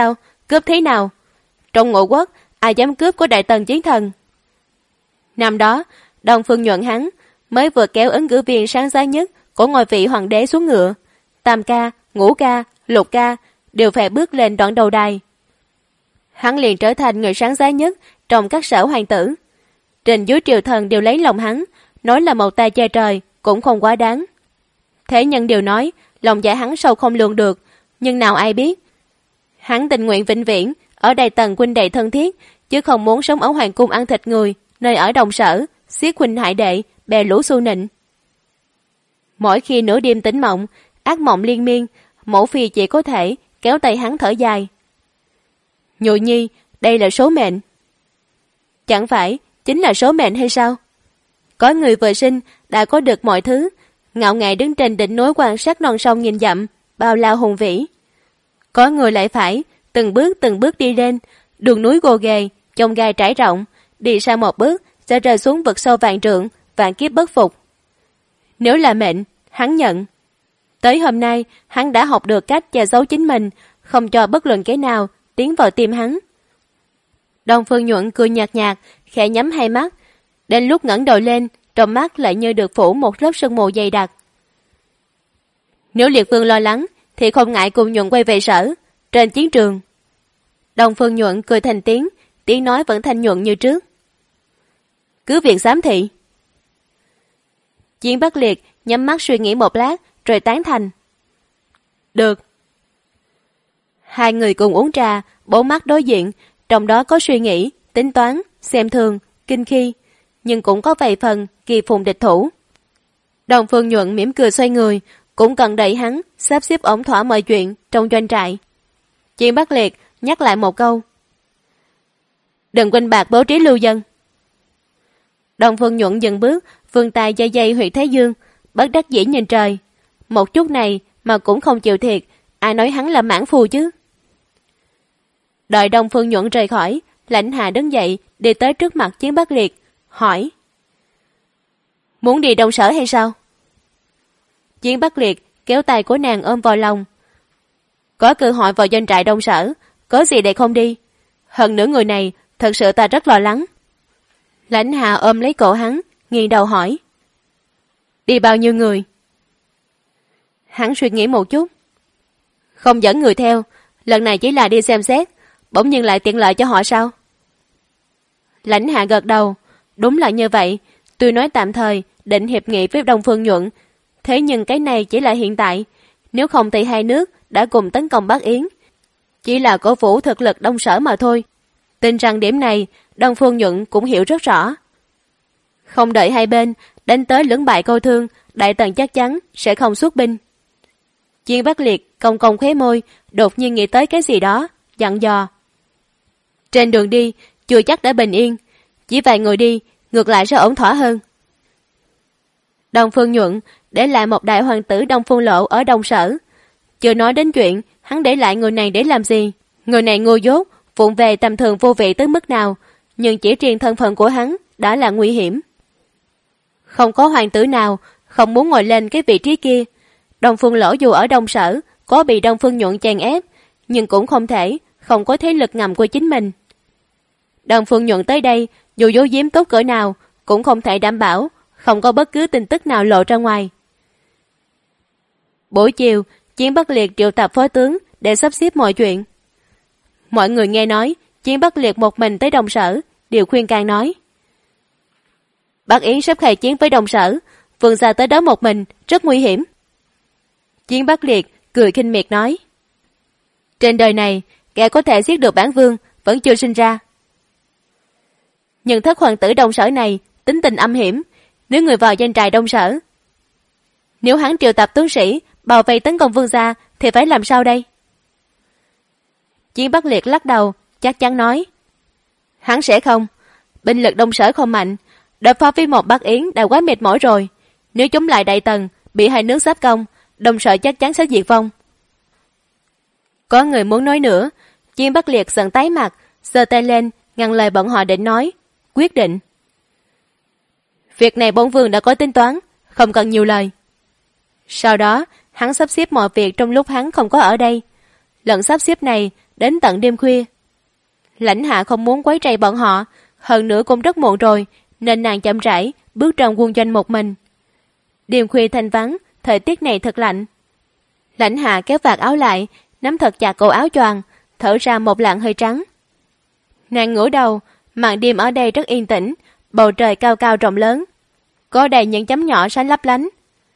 Cướp thế nào? Trong Ngũ Quốc, ai dám cướp của Đại Tần chiến thần? Năm đó, Đông Phương Nhuận hắn mới vừa kéo ứng cử viên sáng giá nhất của ngôi vị hoàng đế xuống ngựa. Tam ca, Ngũ ca, Lục ca đều phải bước lên đoạn đầu đài. Hắn liền trở thành người sáng giá nhất trong các sở hoàng tử. Trên dưới triều thần đều lấy lòng hắn, nói là một tay che trời cũng không quá đáng. Thế nhân đều nói lòng dạ hắn sâu không lường được, nhưng nào ai biết. Hắn tình nguyện vĩnh viễn ở Đại Tần huynh đệ thân thiết, chứ không muốn sống ở hoàng cung ăn thịt người, nơi ở đồng sở, xiết huynh hại đệ, bè lũ xu nịnh. Mỗi khi nửa đêm tỉnh mộng, ác mộng liên miên, mẫu phi chỉ có thể kéo tay hắn thở dài. Nhụ nhi, đây là số mệnh. Chẳng phải chính là số mệnh hay sao? Có người vừa sinh đã có được mọi thứ, ngạo nghễ đứng trên đỉnh núi quan sát non sông nghìn dặm, bao la hùng vĩ. Có người lại phải từng bước đi lên, đường núi gồ ghề, chông gai trải rộng, đi sai một bước sẽ rơi xuống vực sâu vạn trượng, vạn kiếp bất phục. Nếu là mệnh, hắn nhận. Tới hôm nay, hắn đã học được cách che giấu chính mình, không cho bất luận kẻ nào tiến vào tim hắn. Đông Phương Nhuận cười nhạt nhạt, khẽ nhắm hai mắt. Đến lúc ngẩng đầu lên, trong mắt lại như được phủ một lớp sương mù dày đặc. Nếu Liệt Vương lo lắng, thì không ngại cùng Nhuận quay về sở, trên chiến trường. Đông Phương Nhuận cười thành tiếng, tiếng nói vẫn thanh nhuận như trước. Cứ việc giám thị. Chiến Bắc Liệt nhắm mắt suy nghĩ một lát, rồi tán thành. Được. Hai người cùng uống trà, bốn mắt đối diện, trong đó có suy nghĩ, tính toán, xem thường, kinh khi, nhưng cũng có vài phần kỳ phùng địch thủ. Đông Phương Nhuận mỉm cười xoay người, cũng cần đẩy hắn sắp xếp ổn thỏa mọi chuyện trong doanh trại. Chiến Bắc Liệt nhắc lại một câu. Đừng quên bạc bố trí lưu dân. Đông Phương Nhuận dừng bước, vươn tay dây dây huyệt thái dương, bất đắc dĩ nhìn trời. Một chút này mà cũng không chịu thiệt, ai nói hắn là mãn phù chứ. Đợi Đông Phương Nhuận rời khỏi, Lãnh Hà đứng dậy đi tới trước mặt Chiến Bắc Liệt, hỏi. Muốn đi Đông Sở hay sao? Chiến Bắc Liệt kéo tay của nàng ôm vào lòng. Có cơ hội vào doanh trại Đông Sở, có gì để không đi? Hơn nữa người này, thật sự ta rất lo lắng. Lãnh Hà ôm lấy cổ hắn, nghiêng đầu hỏi. Đi bao nhiêu người? Hắn suy nghĩ một chút. Không dẫn người theo, lần này chỉ là đi xem xét, bỗng nhiên lại tiện lợi cho họ sao? Lãnh Hạ gật đầu. Đúng là như vậy, tuy nói tạm thời định hiệp nghị với Đông Phương Nhuận, thế nhưng cái này chỉ là hiện tại. Nếu không thì hai nước đã cùng tấn công Bắc Yến, chỉ là cổ vũ thực lực Đông Sở mà thôi. Tin rằng điểm này Đông Phương Nhuận cũng hiểu rất rõ. Không đợi hai bên đánh tới lưỡng bại câu thương, Đại Tần chắc chắn sẽ không xuất binh. Chiến Bắc Liệt cong cong khóe môi, đột nhiên nghĩ tới cái gì đó, dặn dò. Trên đường đi chưa chắc đã bình yên, chỉ vài người đi ngược lại sẽ ổn thỏa hơn. Đông Phương Nhuận để lại một đại hoàng tử Đông Phương Lộ ở Đông Sở. Chưa nói đến chuyện hắn để lại người này để làm gì. Người này ngu dốt, vụng về tầm thường vô vị tới mức nào, nhưng chỉ riêng thân phận của hắn đã là nguy hiểm. Không có hoàng tử nào không muốn ngồi lên cái vị trí kia. Đông Phương Lỗ dù ở Đông Sở có bị Đông Phương Nhuận chèn ép, nhưng cũng không thể không có thế lực ngầm của chính mình. Đông Phương Nhuận tới đây, dù giấu giếm tốt cỡ nào, cũng không thể đảm bảo không có bất cứ tin tức nào lộ ra ngoài. Buổi chiều, Chiến Bắc Liệt triệu tập phó tướng để sắp xếp mọi chuyện. Mọi người nghe nói Chiến Bắc Liệt một mình tới Đông Sở, đều khuyên can nói. Bắc Yến sắp khai chiến với Đông Sở, vương gia tới đó một mình, rất nguy hiểm. Chiến Bắc Liệt cười khinh miệt nói. Trên đời này, kẻ có thể giết được bản vương vẫn chưa sinh ra. Nhưng thất hoàng tử Đông Sở này tính tình âm hiểm, nếu người vào doanh trại Đông Sở, nếu hắn triệu tập tướng sĩ bao vây tấn công vương gia thì phải làm sao đây? Chiến Bắc Liệt lắc đầu, chắc chắn nói. Hắn sẽ không. Binh lực Đông Sở không mạnh, đối phó với một Bắc Yến đã quá mệt mỏi rồi. Nếu chống lại Đại Tần, bị hai nước giáp công, Đông Sở chắc chắn sẽ diệt vong. Có người muốn nói nữa, Chiến Bắc Liệt giận tái mặt, giơ tay lên ngăn lời bọn họ định nói. Quyết định. Việc này bổn vương đã có tính toán, không cần nhiều lời. Sau đó, hắn sắp xếp mọi việc trong lúc hắn không có ở đây. lần sắp xếp này đến tận đêm khuya. Lãnh Hạ không muốn quấy rầy bọn họ, hơn nữa cũng rất muộn rồi, nên nàng chậm rãi bước trong quân doanh một mình. Đêm khuya thanh vắng, thời tiết này thật lạnh. Lãnh Hạ kéo vạt áo lại, nắm thật chặt cổ áo choàng, thở ra một làn hơi trắng. Nàng ngửa đầu, màn đêm ở đây rất yên tĩnh, bầu trời cao cao rộng lớn, có đầy những chấm nhỏ sáng lấp lánh.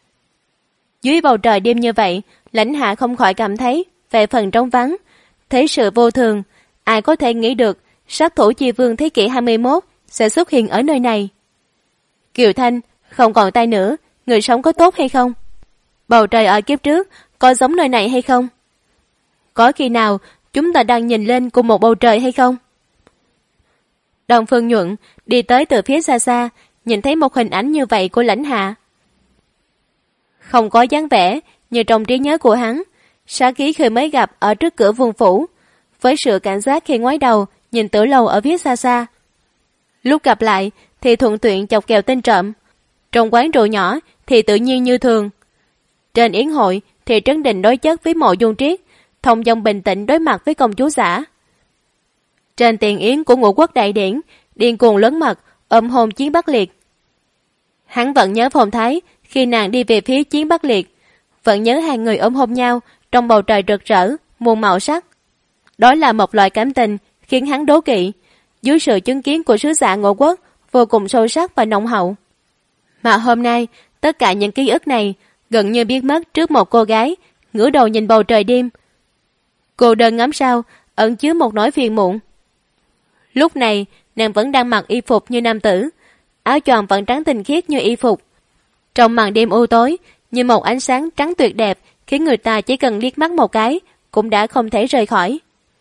Dưới bầu trời đêm như vậy, Lãnh Hạ không khỏi cảm thấy về phần trống vắng, thấy sự vô thường. Ai có thể nghĩ được sát thủ chi vương thế kỷ 21 sẽ xuất hiện ở nơi này. Kiều Thanh, không còn tay nữa, người sống có tốt hay không? Bầu trời ở kiếp trước có giống nơi này hay không? Có khi nào chúng ta đang nhìn lên cùng một bầu trời hay không? Đông Phương Nhuận đi tới từ phía xa xa, nhìn thấy một hình ảnh như vậy của Lãnh Hạ. Không có dáng vẻ như trong trí nhớ của hắn, sát khí khi mới gặp ở trước cửa vương phủ, với sự cảnh giác khi ngoái đầu nhìn Tử Lầu ở phía xa xa. Lúc gặp lại thì thuận tiện chọc kèo tên trộm, trong quán rượu nhỏ thì tự nhiên như thường. Trên yến hội thì trấn định đối chất với Mộ Dung Triết, thông dong bình tĩnh đối mặt với công chúa xã. Trên tiền yến của Ngũ Quốc đại điển, điên cuồng lớn mật ôm hôn Chiến Bắc Liệt. Hắn vẫn nhớ phong thái khi nàng đi về phía Chiến Bắc Liệt, vẫn nhớ hai người ôm hôn nhau trong bầu trời rực rỡ muôn màu sắc. Đó là một loại cảm tình khiến hắn đố kỵ, dưới sự chứng kiến của sứ giả Ngũ Quốc vô cùng sâu sắc và nồng hậu. Mà hôm nay, tất cả những ký ức này gần như biến mất trước một cô gái ngửa đầu nhìn bầu trời đêm. Cô đơn ngắm sao, ẩn chứa một nỗi phiền muộn. Lúc này, nàng vẫn đang mặc y phục như nam tử, áo choàng vẫn trắng tinh khiết như y phục. Trong màn đêm u tối, như một ánh sáng trắng tuyệt đẹp khiến người ta chỉ cần liếc mắt một cái cũng đã không thể rời khỏi.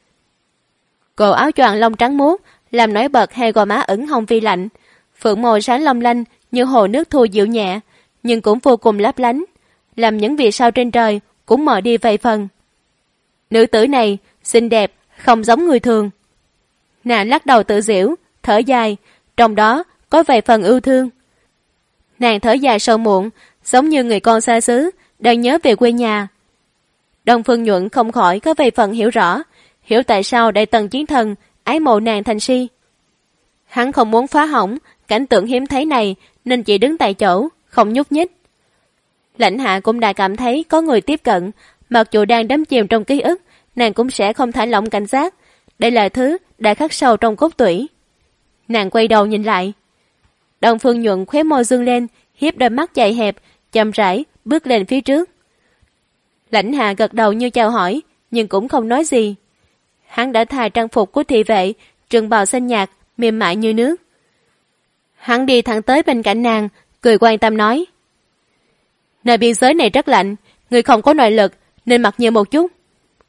Cổ áo choàng lông trắng muốt làm nổi bật hai gò má ửng hồng vi lạnh, phượng môi sáng long lanh như hồ nước thu dịu nhẹ, nhưng cũng vô cùng lấp lánh, làm những vì sao trên trời cũng mờ đi vài phần. Nữ tử này xinh đẹp, không giống người thường. Nàng lắc đầu tự giễu, thở dài, trong đó có vài phần ưu thương. Nàng thở dài sâu muộn, giống như người con xa xứ đang nhớ về quê nhà. Đông Phương Nhuận không khỏi có vài phần hiểu rõ, hiểu tại sao Đại Tần Chiến Thần ái mộ nàng thành si. Hắn không muốn phá hỏng cảnh tượng hiếm thấy này nên chỉ đứng tại chỗ, không nhúc nhích. Lãnh Hạ cũng đã cảm thấy có người tiếp cận, mặc dù đang đắm chìm trong ký ức, nàng cũng sẽ không thả lỏng cảnh giác. Đây là thứ đã khắc sâu trong cốt tủy. Nàng quay đầu nhìn lại. Đông Phương Nhuận khóe môi dương lên, hiếp đôi mắt dài hẹp, chậm rãi bước lên phía trước. Lãnh Hạ gật đầu như chào hỏi, nhưng cũng không nói gì. Hắn đã thay trang phục của thị vệ, trường bào xanh nhạt, mềm mại như nước. Hắn đi thẳng tới bên cạnh nàng, cười quan tâm nói: nơi biên giới này rất lạnh, người không có nội lực nên mặc nhiều một chút.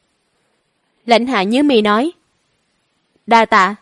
Lãnh Hạ nhíu mi nói: đa tạ.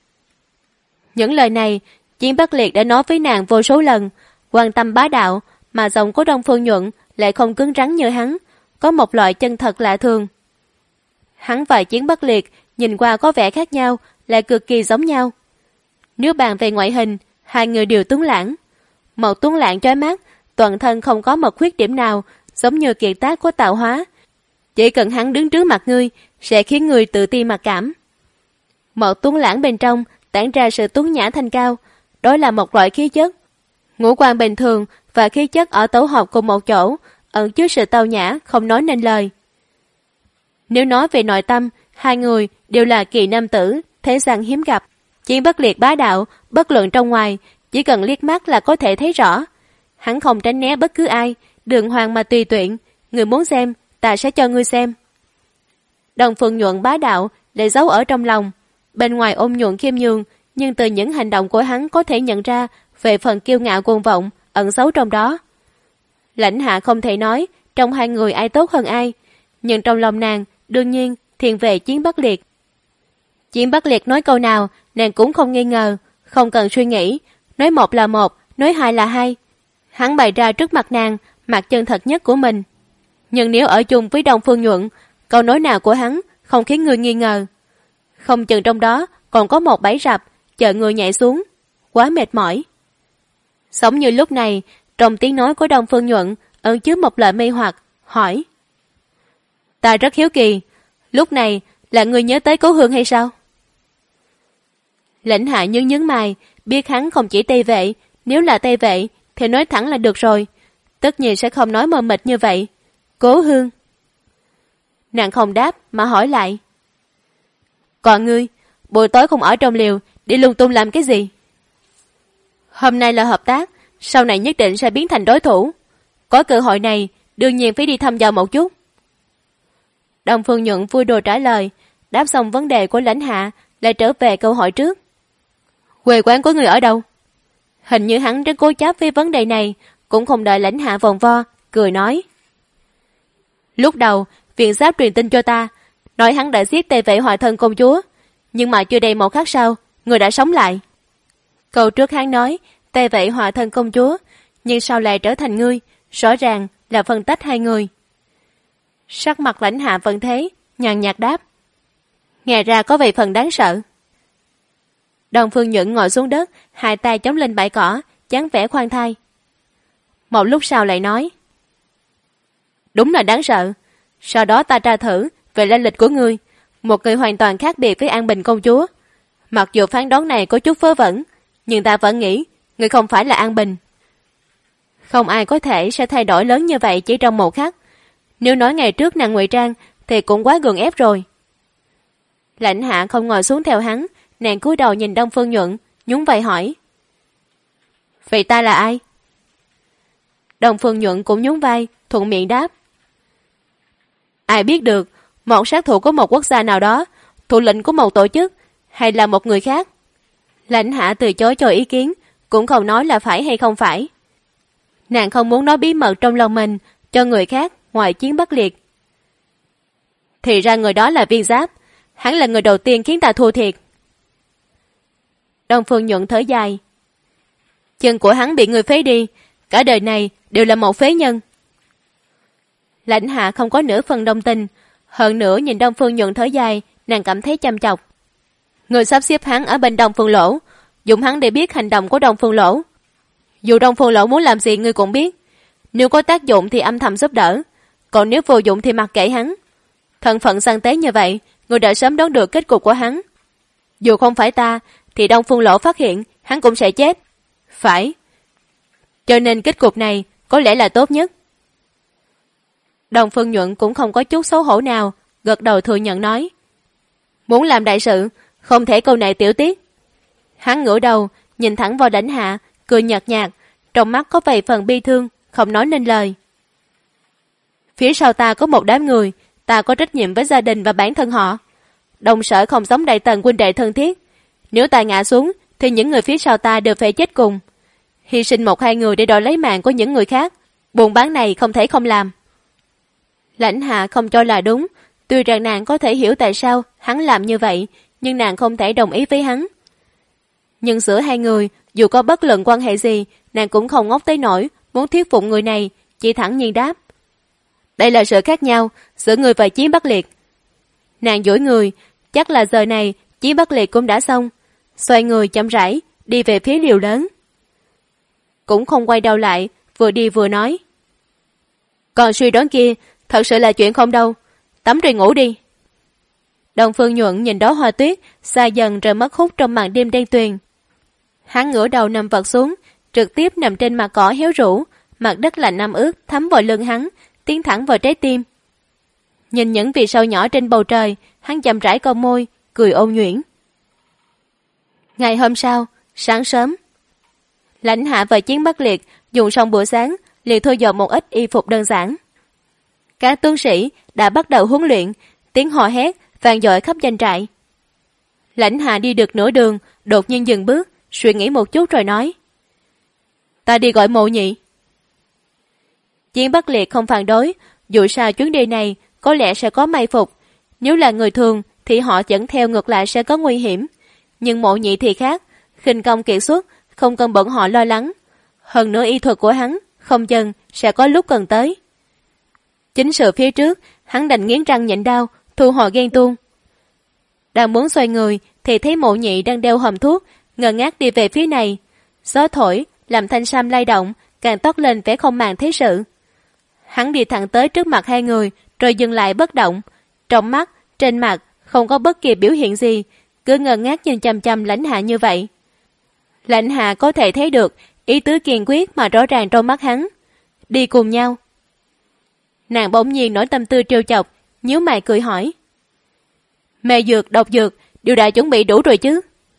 Những lời này Chiến Bắc Liệt đã nói với nàng vô số lần, quan tâm bá đạo, mà giọng của Đông Phương Nhuận lại không cứng rắn như hắn, có một loại chân thật lạ thường. Hắn và Chiến Bắc Liệt nhìn qua có vẻ khác nhau, lại cực kỳ giống nhau. Nếu bàn về ngoại hình, hai người đều tuấn lãng. Một tuấn lãng chói mắt, toàn thân không có một khuyết điểm nào, giống như kiệt tác của tạo hóa. Chỉ cần hắn đứng trước mặt ngươi, sẽ khiến người tự ti mặc cảm. Một tuấn lãng bên trong tản ra sự tuấn nhã thanh cao, đó là một loại khí chất. Ngũ quan bình thường và khí chất ở tổ hợp cùng một chỗ, ẩn chứa sự tao nhã không nói nên lời. Nếu nói về nội tâm, hai người đều là kỳ nam tử, thế gian hiếm gặp. Chiến Bắc Liệt bá đạo, bất luận trong ngoài, chỉ cần liếc mắt là có thể thấy rõ. Hắn không tránh né bất cứ ai, đường hoàng mà tùy tiện. Người muốn xem, ta sẽ cho ngươi xem. Đông Phương Nhuận bá đạo để giấu ở trong lòng, bên ngoài ôn nhuận khiêm nhường, nhưng từ những hành động của hắn có thể nhận ra về phần kiêu ngạo cuồng vọng ẩn giấu trong đó. Lãnh Hạ không thể nói trong hai người ai tốt hơn ai, nhưng trong lòng nàng đương nhiên thiên về Chiến Bắc Liệt. Chiến Bắc Liệt nói câu nào nàng cũng không nghi ngờ, không cần suy nghĩ, nói một là một, nói hai là hai. Hắn bày ra trước mặt nàng mặt chân thật nhất của mình. Nhưng nếu ở chung với Đông Phương Nhuận, câu nói nào của hắn không khiến người nghi ngờ. Không chừng trong đó còn có một bẫy rập chờ người nhảy xuống, quá mệt mỏi. Giống như lúc này, trong tiếng nói của Đông Phương Nhuận ẩn chứa một lời mê hoặc, hỏi: ta rất hiếu kỳ, Lúc này là ngươi nhớ tới Cố Hương hay sao? Lãnh Hạ nhướng mày, biết hắn không chỉ Tây Vệ, nếu là Tây Vệ thì nói thẳng là được rồi, tất nhiên sẽ không nói mờ mịt như vậy. Cố Hương. Nàng không đáp mà hỏi lại. Còn ngươi, buổi tối không ở trong liều, đi lung tung làm cái gì? Hôm nay là hợp tác, sau này nhất định sẽ biến thành đối thủ. Có cơ hội này, đương nhiên phải đi thăm dò một chút. Đông Phương Nhuận vui đùa trả lời, đáp xong vấn đề của Lãnh Hạ, lại trở về câu hỏi trước. Quê quán của người ở đâu? Hình như hắn rất cố chấp với vấn đề này, cũng không đợi Lãnh Hạ vòng vo, cười nói. Lúc đầu, viện giáp truyền tin cho ta, nói hắn đã giết Tề Vệ Hòa Thân công chúa, nhưng mà chưa đầy một khắc sau, người đã sống lại. Câu trước hắn nói Tề Vệ Hòa Thân công chúa, nhưng sau lại trở thành ngươi, rõ ràng là phân tách hai người. Sắc mặt Lãnh Hạ vẫn thế, nhàn nhạt đáp. Nghe ra có vài phần đáng sợ. Đông Phương Nhuận ngồi xuống đất, hai tay chống lên bãi cỏ, dáng vẻ khoan thai. Một lúc sau lại nói. Đúng là đáng sợ. Sau đó ta tra thử về lai lịch của ngươi, một người hoàn toàn khác biệt với An Bình công chúa. Mặc dù phán đoán này có chút vớ vẩn, nhưng ta vẫn nghĩ ngươi không phải là An Bình. Không ai có thể sẽ thay đổi lớn như vậy chỉ trong một khắc. Nếu nói ngày trước nàng ngụy trang thì cũng quá gượng ép rồi. Lãnh Hạ không ngồi xuống theo hắn, nàng cúi đầu nhìn Đông Phương Nhuận, nhún vai hỏi. Vậy ta là ai? Đông Phương Nhuận cũng nhún vai, thuận miệng đáp. Ai biết được, một sát thủ của một quốc gia nào đó, thủ lĩnh của một tổ chức, hay là một người khác? Lãnh Hạ từ chối cho ý kiến, cũng không nói là phải hay không phải. Nàng không muốn nói bí mật trong lòng mình cho người khác ngoài Chiến Bắc Liệt. Thì ra người đó là Viên Giáp, hắn là người đầu tiên khiến ta thua thiệt. Đông Phương Nhuận thở dài. Chân của hắn bị người phế đi, cả đời này đều là một phế nhân. Lãnh Hạ không có nửa phần đồng tình, hơn nữa nhìn Đông Phương Nhuận thở dài, nàng cảm thấy chăm chọc. Người sắp xếp hắn ở bên Đông Phương Lỗ, dùng hắn để biết hành động của Đông Phương Lỗ. Dù Đông Phương Lỗ muốn làm gì ngươi cũng biết, nếu có tác dụng thì âm thầm giúp đỡ, còn nếu vô dụng thì mặc kệ hắn. Thân phận sang tế như vậy, người đã sớm đoán được kết cục của hắn. Dù không phải ta, thì Đông Phương Lỗ phát hiện hắn cũng sẽ chết. Phải. Cho nên kết cục này có lẽ là tốt nhất. Đông Phương Nhuận cũng không có chút xấu hổ nào, gật đầu thừa nhận nói. Muốn làm đại sự, không thể câu này tiểu tiết. Hắn ngửa đầu, nhìn thẳng vào Lãnh Hạ, cười nhạt nhạt, trong mắt có vài phần bi thương, không nói nên lời. Phía sau ta có một đám người, ta có trách nhiệm với gia đình và bản thân họ. Đồng Sở không giống Đại Tần huynh đệ thân thiết. Nếu ta ngã xuống, thì những người phía sau ta đều phải chết cùng. Hy sinh một hai người để đòi lấy mạng của những người khác, buôn bán này không thể không làm. Lãnh Hạ không cho là đúng, tuy rằng nàng có thể hiểu tại sao hắn làm như vậy, nhưng nàng không thể đồng ý với hắn. Nhưng giữa hai người, dù có bất luận quan hệ gì, nàng cũng không ngốc tới nỗi muốn thuyết phục người này, chỉ thẳng nhiên đáp. Đây là sự khác nhau giữa người và Chiến Bắc Liệt. Nàng duỗi người, chắc là giờ này Chiến Bắc Liệt cũng đã xong, xoay người chậm rãi đi về phía liều lớn. Cũng không quay đầu lại, vừa đi vừa nói. Còn suy đoán kia, thật sự là chuyện không đâu, tắm rồi ngủ đi. Đông Phương Nhuận nhìn đó hoa tuyết, xa dần rồi mất hút trong màn đêm đen tuyền. Hắn ngửa đầu nằm vật xuống, trực tiếp nằm trên mặt cỏ héo rũ, mặt đất lạnh ẩm ướt thấm vào lưng hắn, tiến thẳng vào trái tim. Nhìn những vì sao nhỏ trên bầu trời, hắn chậm rãi cong môi, cười ôn nhuyễn. Ngày hôm sau, sáng sớm, Lãnh Hạ và Chiến Bắc Liệt dùng xong bữa sáng, liền thu dọn một ít y phục đơn giản. Các tướng sĩ đã bắt đầu huấn luyện, tiếng hò hét vang dội khắp doanh trại. Lãnh Hạ đi được nửa đường, đột nhiên dừng bước, suy nghĩ một chút rồi nói. Ta đi gọi Mộ Nhị. Chiến Bắc Liệt không phản đối, dù sao chuyến đi này có lẽ sẽ có may phục. Nếu là người thường thì họ dẫn theo ngược lại sẽ có nguy hiểm. Nhưng Mộ Nhị thì khác, khinh công kiệt xuất, không cần bọn họ lo lắng. Hơn nữa y thuật của hắn, không chừng sẽ có lúc cần tới. Chính sự phía trước, hắn đành nghiến răng nhịn đau, thu hồi ghen tuông. Đang muốn xoay người thì thấy Mộ Nhị đang đeo hòm thuốc, ngơ ngác đi về phía này. Gió thổi, làm thanh sam lay động, càng toát lên vẻ không màng thế sự. Hắn đi thẳng tới trước mặt hai người, rồi dừng lại bất động. Trong mắt trên mặt không có bất kỳ biểu hiện gì, cứ ngơ ngác nhìn chằm chằm Lãnh Hạ như vậy. Lãnh Hạ có thể thấy được ý tứ kiên quyết mà rõ ràng trong mắt hắn. Đi cùng nhau. Nàng bỗng nhiên nổi tâm tư trêu chọc, nhíu mày cười hỏi. Mê dược, độc dược, đều đã chuẩn bị đủ rồi chứ?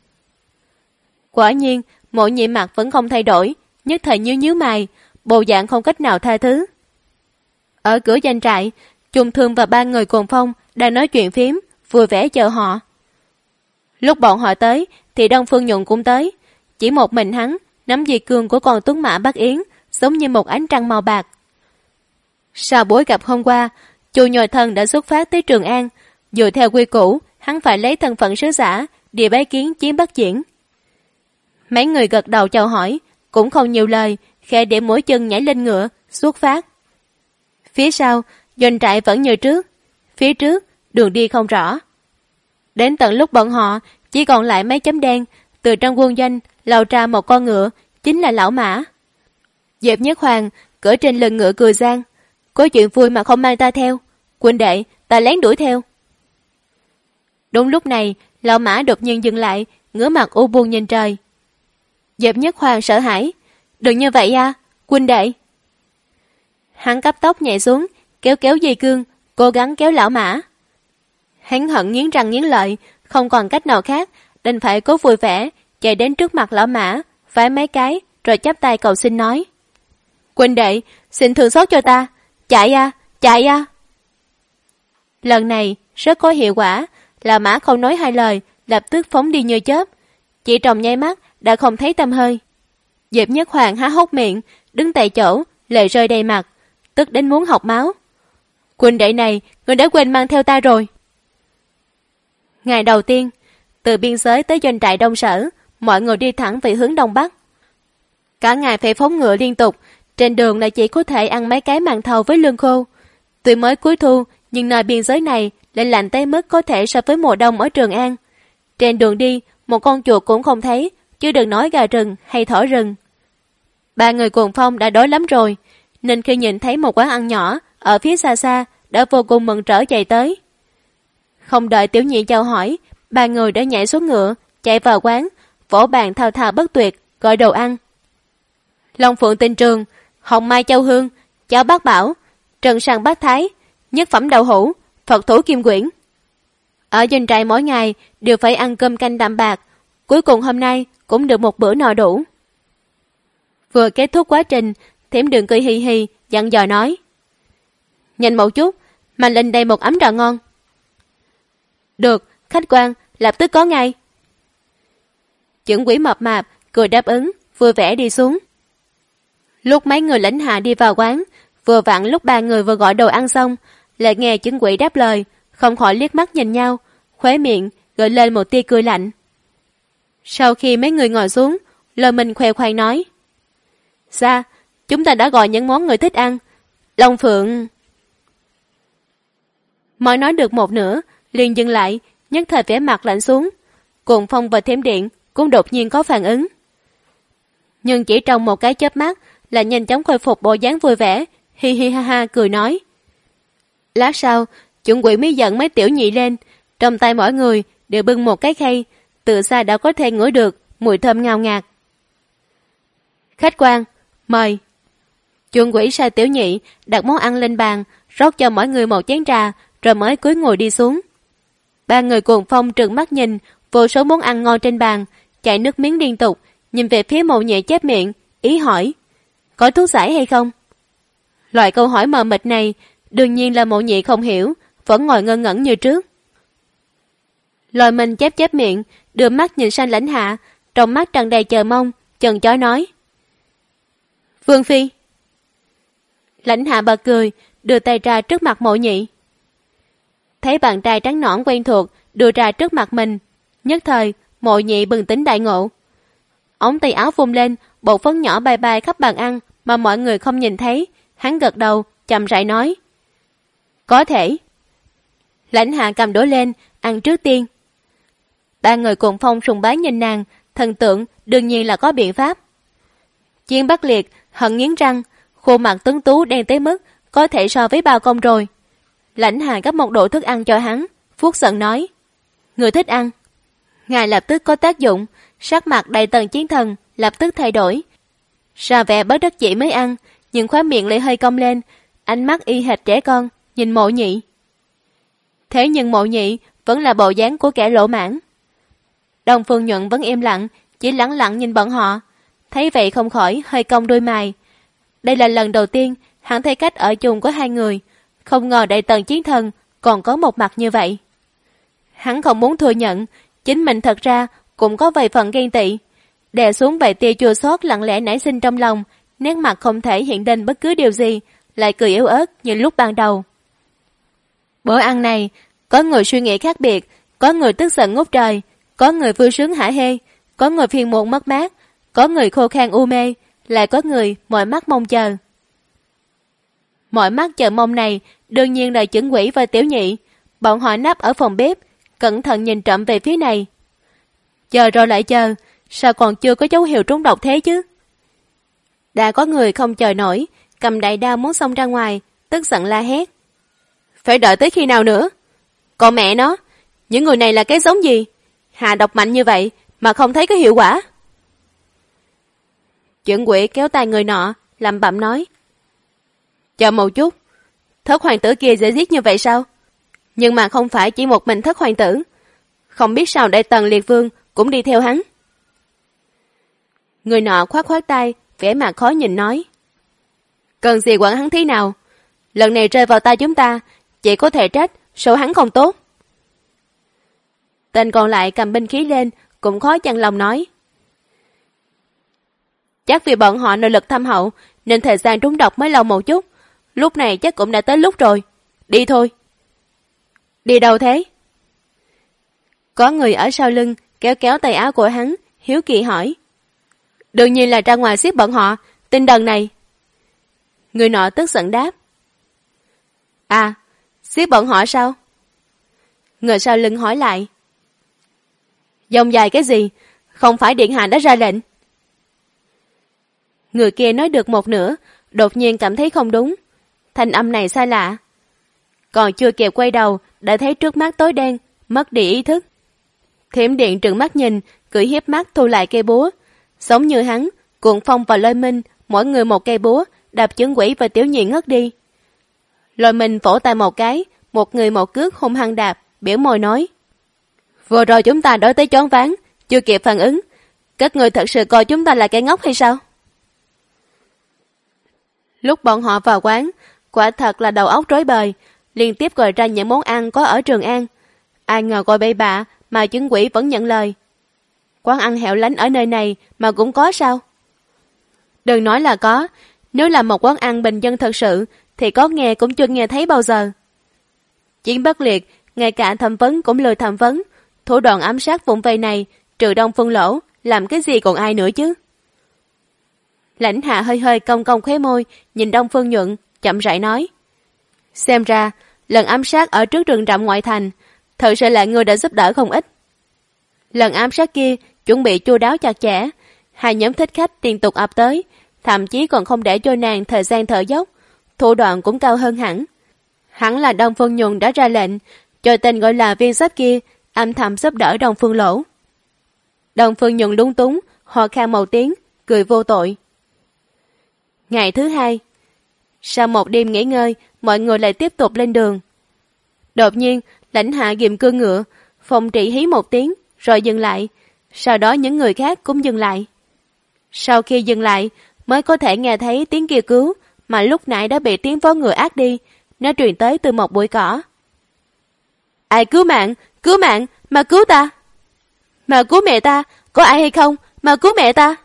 Quả nhiên, Mộ Nhị mặt vẫn không thay đổi, nhất thời nhíu mày, bộ dạng không cách nào tha thứ. Ở cửa doanh trại, Trùng Thương và 3 người Cuồng Phong đang nói chuyện phím, vui vẻ chờ họ. Lúc bọn họ tới, thì Đông Phương Nhuận cũng tới. Chỉ một mình hắn, nắm dây cương của con tuấn mã Bắc Yến, giống như một ánh trăng màu bạc. Sau buổi gặp hôm qua, Chu Nhồi Thần đã xuất phát tới Trường An. Dựa theo quy củ, hắn phải lấy thân phận sứ giả, đi bái kiến Chiến Bắc Diễn. Mấy người gật đầu chào hỏi, cũng không nhiều lời, khẽ để mỗi chân nhảy lên ngựa, xuất phát. Phía sau, doanh trại vẫn như trước. Phía trước, đường đi không rõ. Đến tận lúc bọn họ chỉ còn lại mấy chấm đen, từ trong quân doanh lầu ra một con ngựa, chính là Lão Mã. Diệp Nhất Hoàng cưỡi trên lưng ngựa cười gian. Có chuyện vui mà không mang ta theo. Huynh đệ, ta lén đuổi theo. Đúng lúc này, Lão Mã đột nhiên dừng lại, ngửa mặt u buồn nhìn trời. Diệp Nhất Hoàng sợ hãi. Đừng như vậy à, huynh đệ. Hắn cấp tốc nhảy xuống, kéo dây cương, cố gắng kéo Lão Mã. Hắn hận nghiến răng nghiến lợi, không còn cách nào khác, đành phải cố vui vẻ, chạy đến trước mặt Lão Mã, vái mấy cái, rồi chắp tay cầu xin nói. Huynh đệ, xin thương xót cho ta, chạy à, chạy à. Lần này, rất có hiệu quả, Lão Mã không nói hai lời, lập tức phóng đi như chớp. Chỉ trong nháy mắt, đã không thấy tăm hơi. Diệp Nhất Hoàng há hốc miệng, đứng tại chỗ, lệ rơi đầy mặt, tức đến muốn học máu. Huynh đệ này, người đã quên mang theo ta rồi. Ngày đầu tiên, từ biên giới tới doanh trại Đông Sở, mọi người đi thẳng về hướng Đông Bắc. Cả ngày phải phóng ngựa liên tục, trên đường lại chỉ có thể ăn mấy cái màn thầu với lương khô. Tuy mới cuối thu, nhưng nơi biên giới này lại lạnh tới mức có thể so với mùa đông ở Trường An. Trên đường đi, một con chuột cũng không thấy, chứ đừng nói gà rừng hay thỏ rừng. 3 người Cuồng Phong đã đói lắm rồi, nên khi nhìn thấy một quán ăn nhỏ ở phía xa xa, đã vô cùng mừng rỡ chạy tới. Không đợi Tiểu Nhị chào hỏi, 3 người đã nhảy xuống ngựa, chạy vào quán, vỗ bàn thao thao bất tuyệt, gọi đồ ăn. Long Phượng Tinh Trường, Hồng Mai Châu Hương, cháo Bát Bảo, Trần Sàng Bát Thái, nhất phẩm đậu hũ, Phật thủ Kim Quyển. Ở doanh trại mỗi ngày đều phải ăn cơm canh đạm bạc, cuối cùng hôm nay cũng được một bữa no đủ. Vừa kết thúc quá trình, Thiểm Đường cười hì hì, dặn dò nói. Nhanh một chút, mà lên đây một ấm trà ngon. Được, khách quan, lập tức có ngay. Chưởng Quỷ mập mạp, cười đáp ứng, vui vẻ đi xuống. Lúc mấy người Lãnh Hạ đi vào quán, vừa vặn lúc 3 người vừa gọi đồ ăn xong, lại nghe Chưởng Quỷ đáp lời, không khỏi liếc mắt nhìn nhau, khóe miệng gợi lên một tia cười lạnh. Sau khi mấy người ngồi xuống, Lôi Minh khoe khoang nói. Xa, chúng ta đã gọi những món người thích ăn. Long Phượng... Mới nói được một nửa, liền dừng lại, nhất thời vẻ mặt lạnh xuống. Cuồng Phong và Thiểm Điện cũng đột nhiên có phản ứng. Nhưng chỉ trong một cái chớp mắt là nhanh chóng khôi phục bộ dáng vui vẻ, hi hi ha ha cười nói. Lát sau, Chưởng Quỷ mới dẫn mấy tiểu nhị lên, trong tay mỗi người đều bưng một cái khay, từ xa đã có thể ngửi được mùi thơm ngào ngạt. Khách quan, mời. Chưởng Quỷ sai tiểu nhị đặt món ăn lên bàn, rót cho mỗi người một chén trà, rồi mới cúi ngồi đi xuống. 3 người Cuồng Phong trừng mắt nhìn vô số món ăn ngon trên bàn, chảy nước miếng liên tục, nhìn về phía Mộ Nhị chép miệng, ý hỏi. Có thuốc giải hay không? Loại câu hỏi mờ mịt này, đương nhiên là Mộ Nhị không hiểu, vẫn ngồi ngơ ngẩn như trước. Lôi Minh chép miệng, đưa mắt nhìn sang Lãnh Hạ, trong mắt tràn đầy chờ mong, chần chói nói. Vương Phi. Lãnh Hạ bật cười, đưa tay ra trước mặt Mộ Nhị. Thấy bạn trai trắng nõn quen thuộc đưa ra trước mặt mình, nhất thời Mộ Nhị bừng tỉnh đại ngộ. Ống tay áo vung lên, bộ phấn nhỏ bay bay khắp bàn ăn mà mọi người không nhìn thấy. Hắn gật đầu, chậm rãi nói. Có thể. Lãnh Hạ cầm đũa lên, ăn trước tiên. 3 người Cuồng Phong sùng bái nhìn nàng, thần tượng đương nhiên là có biện pháp. Chiến Bắc Liệt hận nghiến răng, khuôn mặt tuấn tú đen tới mức có thể so với bao công rồi. Lãnh Hạ gấp một đũa thức ăn cho hắn, Phúc giận nói, người thích ăn. Ngài lập tức có tác dụng, sắc mặt đầy tần chiến thần lập tức thay đổi. Ra vẻ bất đắc dĩ mới ăn, nhưng khóe miệng lại hơi cong lên, ánh mắt y hệt trẻ con, nhìn Mộ Nhị. Thế nhưng Mộ Nhị vẫn là bộ dáng của kẻ lỗ mãn. Đông Phương Nhuận vẫn im lặng, chỉ lẳng lặng nhìn bọn họ. Thấy vậy không khỏi hơi cong đôi mày. Đây là lần đầu tiên hắn thấy cách ở chung của hai người, không ngờ Đại Tần Chiến Thần còn có một mặt như vậy. Hắn không muốn thừa nhận, chính mình thật ra cũng có vài phần ghen tị. Đè xuống vài tia chua xót lặng lẽ nảy sinh trong lòng, nét mặt không thể hiện lên bất cứ điều gì, lại cười yếu ớt như lúc ban đầu. Bữa ăn này, có người suy nghĩ khác biệt, có người tức giận ngút trời, có người vui sướng hả hê, có người phiền muộn mất mát, có người khô khan u mê, lại có người mỏi mắt mong chờ. Mỏi mắt chờ mong này đương nhiên là Chưởng Quỷ và Tiểu Nhị. Bọn họ nấp ở phòng bếp, cẩn thận nhìn trộm về phía này. Chờ rồi lại chờ, sao còn chưa có dấu hiệu trúng độc thế chứ? Đã có người không chờ nổi, cầm đại đao muốn xông ra ngoài, tức giận la hét. Phải đợi tới khi nào nữa? Còn mẹ nó, những người này là cái giống gì? Hạ độc mạnh như vậy mà không thấy có hiệu quả. Chưởng Quỷ kéo tay người nọ, lẩm bẩm nói. Chờ một chút, Thất hoàng tử kia dễ giết như vậy sao? Nhưng mà không phải chỉ một mình Thất hoàng tử. Không biết sao Đại Tần Liệt Vương cũng đi theo hắn. Người nọ khoát khoát tay, vẻ mặt khó nhìn nói. Cần gì quản hắn thế nào? Lần này rơi vào tay chúng ta, chỉ có thể trách số hắn không tốt. Tên còn lại cầm binh khí lên, cũng khó chặn lòng nói. Chắc vì bọn họ nội lực thâm hậu, nên thời gian trúng độc mới lâu một chút. Lúc này chắc cũng đã tới lúc rồi. Đi thôi. Đi đâu thế? Có người ở sau lưng kéo kéo tay áo của hắn, hiếu kỳ hỏi. Đương nhiên là ra ngoài giết bọn họ, tinh đần này. Người nọ tức giận đáp. À, giết bọn họ sao? Người sau lưng hỏi lại. Dòng dài cái gì? Không phải điện hạ đã ra lệnh? Người kia nói được một nửa, đột nhiên cảm thấy không đúng. Thanh âm này xa lạ. Còn chưa kịp quay đầu, đã thấy trước mắt tối đen, mất đi ý thức. Thiểm Điện trừng mắt nhìn, cười hiếp mắt thu lại cây búa. Giống như hắn, cuộn phong và Lôi Minh, mỗi người một cây búa, đạp Chưởng Quỷ và Tiểu Nhị ngất đi. Lôi Minh vỗ tay một cái, một người một cước hung hăng đạp, biểu môi nói. Vừa rồi chúng ta đối tới choáng váng, chưa kịp phản ứng. Các người thật sự coi chúng ta là kẻ ngốc hay sao? Lúc bọn họ vào quán, quả thật là đầu óc rối bời, liên tiếp gọi ra những món ăn có ở Trường An. Ai ngờ coi bậy bạ mà Chưởng Quỷ vẫn nhận lời. Quán ăn hẻo lánh ở nơi này mà cũng có sao? Đừng nói là có, nếu là một quán ăn bình dân thật sự thì có nghe cũng chưa nghe thấy bao giờ. Chiến bất liệt, ngay cả thẩm vấn cũng lười thẩm vấn, thủ đoạn ám sát vùng vây này trừ Đông Phương Lỗ, làm cái gì còn ai nữa chứ? Lãnh Hạ hơi hơi cong cong khóe môi, nhìn Đông Phương Nhuận, chậm rãi nói. Xem ra, lần ám sát ở trước rừng rậm ngoại thành, thật sự là người đã giúp đỡ không ít. Lần ám sát kia, chuẩn bị chu đáo chặt chẽ, hai nhóm thích khách liên tục ập tới, thậm chí còn không để cho nàng thời gian thở dốc, thủ đoạn cũng cao hơn hẳn. Hẳn là Đông Phương Nhuận đã ra lệnh, cho tên gọi là viên sách kia, âm thầm giúp đỡ Đông Phương Lỗ. Đông Phương Nhuận lúng túng, ho khan một tiếng, cười vô tội. Ngày thứ hai, sau một đêm nghỉ ngơi, mọi người lại tiếp tục lên đường. Đột nhiên, Lãnh Hạ ghim cương ngựa, Phong Trị hí một tiếng, rồi dừng lại. Sau đó những người khác cũng dừng lại. Sau khi dừng lại, mới có thể nghe thấy tiếng kêu cứu, mà lúc nãy đã bị tiếng vó ngựa át đi, nó truyền tới từ một bụi cỏ. Ai cứu mạng, mà cứu ta! Mà cứu mẹ ta, có ai hay không, mà cứu mẹ ta!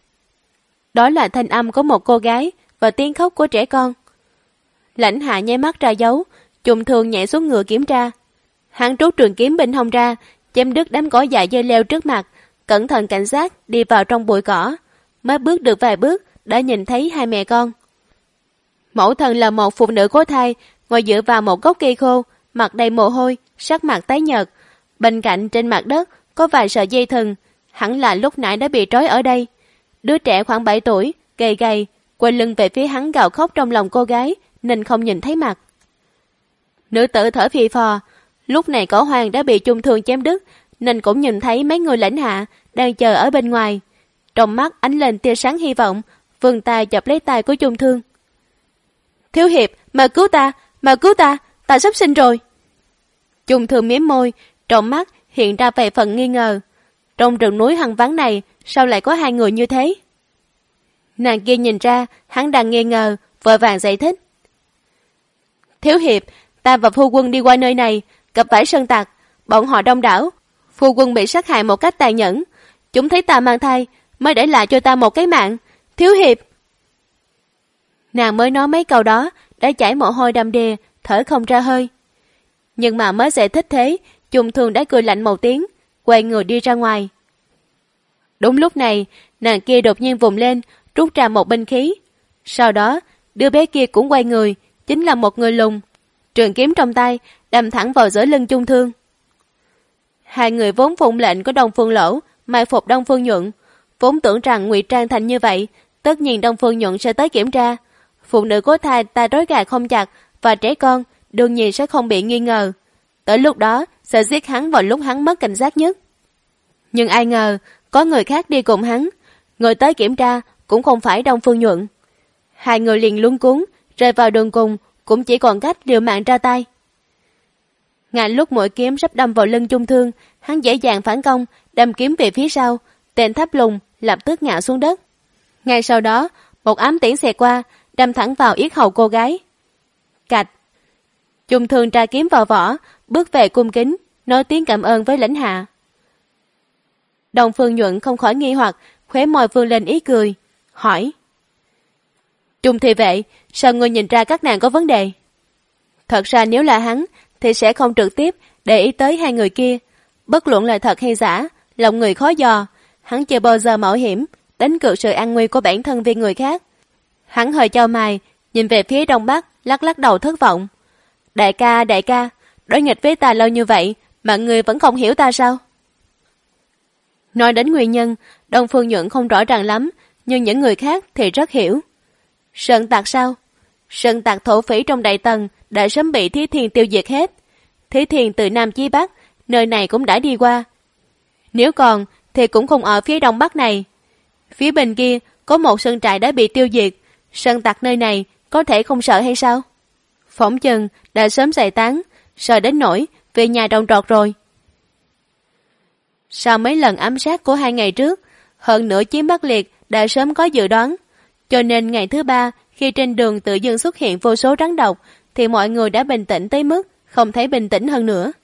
Đó là thanh âm của một cô gái và tiếng khóc của trẻ con. Lãnh Hạ nháy mắt ra dấu, trùng thường nhảy xuống ngựa kiểm tra. Hắn rút trường kiếm bên hông ra, chém đứt đám cỏ dại dây leo trước mặt, cẩn thận cảnh giác đi vào trong bụi cỏ. Mới bước được vài bước đã nhìn thấy hai mẹ con. Mẫu thân là một phụ nữ có thai, ngồi dựa vào một gốc cây khô, mặt đầy mồ hôi, sắc mặt tái nhợt. Bên cạnh trên mặt đất có vài sợi dây thừng, hẳn là lúc nãy đã bị trói ở đây. Đứa trẻ khoảng 7 tuổi, gầy gầy, quay lưng về phía hắn gào khóc trong lòng cô gái, nên không nhìn thấy mặt. Nữ tử thở phì phò, Lúc này Cổ Hoàng đã bị Chung Thương chém đứt, nên cũng nhìn thấy mấy người lãnh hạ đang chờ ở bên ngoài. Trong mắt ánh lên tia sáng hy vọng, vươn tay chụp lấy tay của Chung Thương. Thiếu hiệp, mà cứu ta, ta sắp sinh rồi. Chung Thương mím môi, trong mắt hiện ra vài phần nghi ngờ. Trong rừng núi hoang vắng này, sao lại có hai người như thế? Nàng kia nhìn ra, hắn đang nghi ngờ, vội vàng giải thích. Thiếu hiệp, ta và phu quân đi qua nơi này, gặp phải sơn tặc, bọn họ đông đảo. Phu quân bị sát hại một cách tàn nhẫn. Chúng thấy ta mang thai, mới để lại cho ta một cái mạng. Thiếu hiệp! Nàng mới nói mấy câu đó, đã chảy mồ hôi đầm đìa, thở không ra hơi. Nhưng mà mới giải thích thế, Chung Thương đã cười lạnh một tiếng, quay người đi ra ngoài. Đúng lúc này, nàng kia đột nhiên vùng lên, rút ra một binh khí. Sau đó, đứa bé kia cũng quay người, chính là một người lùn. Trường kiếm trong tay, đâm thẳng vào giữa lưng Chung Thương. Hai người vốn phụng lệnh của Đông Phương Lỗ, mai phục Đông Phương Nhuận, vốn tưởng rằng ngụy trang thành như vậy, tất nhiên Đông Phương Nhuận sẽ tới kiểm tra. Phụ nữ có thai tay trói gà không chặt và trẻ con đương nhiên sẽ không bị nghi ngờ. Tới lúc đó sẽ giết hắn vào lúc hắn mất cảnh giác nhất. Nhưng ai ngờ có người khác đi cùng hắn, người tới kiểm tra cũng không phải Đông Phương Nhuận. Hai người liền luống cuống, rơi vào đường cùng, cũng chỉ còn cách liều mạng ra tay. Ngay lúc mũi kiếm sắp đâm vào lưng Chung Thương, hắn dễ dàng phản công, đâm kiếm về phía sau, tên tháp lùng lập tức ngã xuống đất. Ngay sau đó, một ám tiễn xẹt qua, đâm thẳng vào yết hầu cô gái. Cạch! Chung Thương tra kiếm vào vỏ, bước về cung kính, nói tiếng cảm ơn với lãnh hạ. Đông Phương Nhuận không khỏi nghi hoặc, khóe môi vươn lên ý cười, hỏi. Chung thị vệ, sao ngươi nhìn ra các nàng có vấn đề? Thật ra nếu là hắn, thì sẽ không trực tiếp để ý tới hai người kia. Bất luận là thật hay giả, lòng người khó dò. Hắn chưa bao giờ mạo hiểm, đánh cược sự an nguy của bản thân vì người khác. Hắn hơi chau mày, nhìn về phía đông bắc, lắc lắc đầu thất vọng. Đại ca, đối nghịch với ta lâu như vậy, mà ngươi vẫn không hiểu ta sao? Nói đến nguyên nhân, Đông Phương Nhuận không rõ ràng lắm, nhưng những người khác thì rất hiểu. Sơn tặc sao? Sơn tặc thổ phỉ trong Đại Tần đã sớm bị Thí Thiên tiêu diệt hết. Thí Thiên từ Nam chí Bắc, nơi này cũng đã đi qua. Nếu còn, thì cũng không ở phía đông bắc này. Phía bên kia có một sơn trại đã bị tiêu diệt. Sơn tặc nơi này có thể không sợ hay sao? Phỏng chừng đã sớm giải tán, sợ đến nỗi về nhà trồng trọt rồi. Sau mấy lần ám sát của 2 ngày trước, hơn nữa Chiến Bắc Liệt đã sớm có dự đoán. Cho nên ngày thứ 3, khi trên đường tự dưng xuất hiện vô số rắn độc, thì mọi người đã bình tĩnh tới mức không thấy bình tĩnh hơn nữa.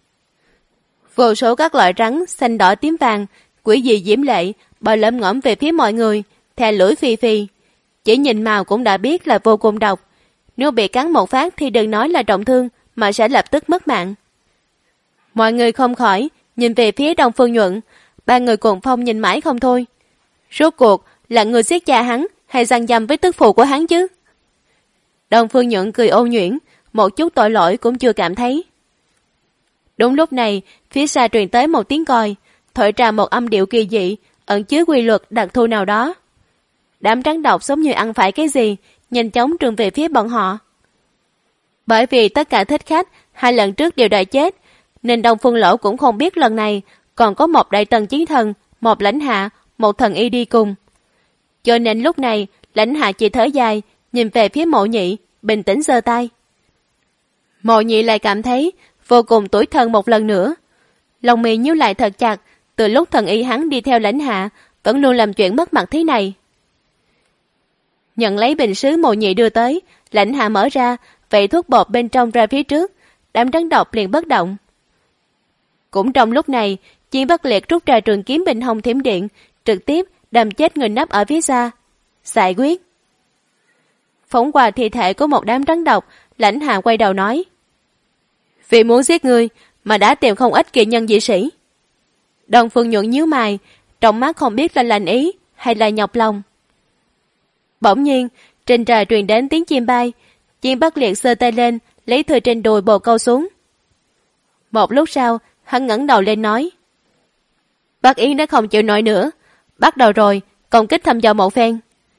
Vô số các loại rắn xanh đỏ tím vàng, quỷ dị diễm lệ, bò lởm ngõm về phía mọi người, thè lưỡi phì phì. Chỉ nhìn màu cũng đã biết là vô cùng độc. Nếu bị cắn một phát thì đừng nói là trọng thương, mà sẽ lập tức mất mạng. Mọi người không khỏi nhìn về phía Đông Phương Nhuận, 3 người cùng phong nhìn mãi không thôi. Rốt cuộc là người giết cha hắn hay giăng dâm với tức phụ của hắn chứ? Đông Phương Nhuận cười ôn nhuyễn, một chút tội lỗi cũng chưa cảm thấy. Đúng lúc này, phía xa truyền tới một tiếng còi, thổi ra một âm điệu kỳ dị, ẩn chứa quy luật đặc thù nào đó. Đám rắn độc giống như ăn phải cái gì, nhanh chóng trườn về phía bọn họ. Bởi vì tất cả thích khách 2 lần trước đều đã chết, nên Đông Phương Lỗ cũng không biết lần này còn có một Đại Tần chiến thần, một lãnh hạ, một thần y đi cùng. Cho nên lúc này lãnh hạ chỉ thở dài, nhìn về phía Mộ Nhị, bình tĩnh giơ tay. Mộ Nhị lại cảm thấy vô cùng tủi thân một lần nữa. Lòng mì nhíu lại thật chặt, từ lúc thần y hắn đi theo lãnh hạ, vẫn luôn làm chuyện mất mặt thế này. Nhận lấy bình sứ Mộ Nhị đưa tới, lãnh hạ mở ra, vậy thuốc bột bên trong ra phía trước, đám rắn độc liền bất động. Cũng trong lúc này, Chiến Bắc Liệt rút ra trường kiếm bên hông thiểm điện, trực tiếp đâm chết người nấp ở phía xa. Giải quyết. Phóng qua thi thể của một đám rắn độc, lãnh hạ quay đầu nói. Vì muốn giết ngươi mà đã tìm không ít kỳ nhân dị sĩ. Đông Phương Nhuận nhíu mày, trong mắt không biết là lành ý hay là nhọc lòng. Bỗng nhiên, trên trời truyền đến tiếng chim bay, Chiến Bắc Liệt giơ tay lên, lấy thư trên đùi bồ câu xuống. Một lúc sau, hắn ngẩng đầu lên nói. Bác Yến đã không chịu nổi nữa, bắt đầu rồi, công kích thăm dò một phen.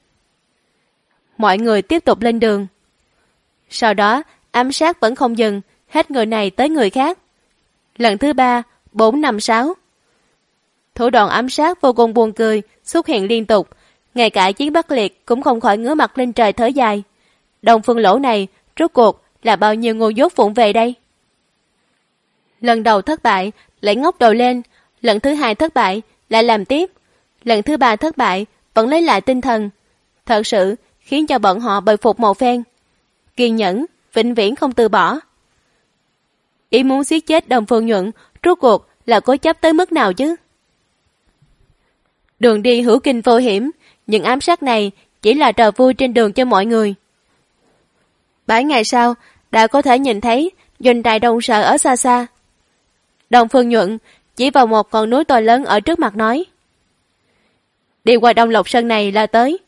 Mọi người tiếp tục lên đường. Sau đó, ám sát vẫn không dừng, hết người này tới người khác. Lần thứ 3, 4, 5, 6. Thủ đoạn ám sát vô cùng buồn cười xuất hiện liên tục, ngay cả Chiến Bắc Liệt cũng không khỏi ngửa mặt lên trời thở dài. Đông Phương Lỗ này rốt cuộc là bao nhiêu ngu dốt vụng về đây? Lần đầu thất bại lại ngóc đầu lên, lần thứ 2 thất bại lại làm tiếp, lần thứ 3 thất bại vẫn lấy lại tinh thần. Thật sự khiến cho bọn họ bội phục một phen. Kiên nhẫn, vĩnh viễn không từ bỏ. Ý muốn giết chết Đông Phương Nhuận rốt cuộc là cố chấp tới mức nào chứ? Đường đi hữu kinh vô hiểm, những ám sát này chỉ là trò vui trên đường cho mọi người. 7 ngày sau, đã có thể nhìn thấy doanh trại Đông Sở ở xa xa. Đông Phương Nhuận chỉ vào một con núi to lớn ở trước mặt nói: đi qua Đông Lộc Sơn này là tới.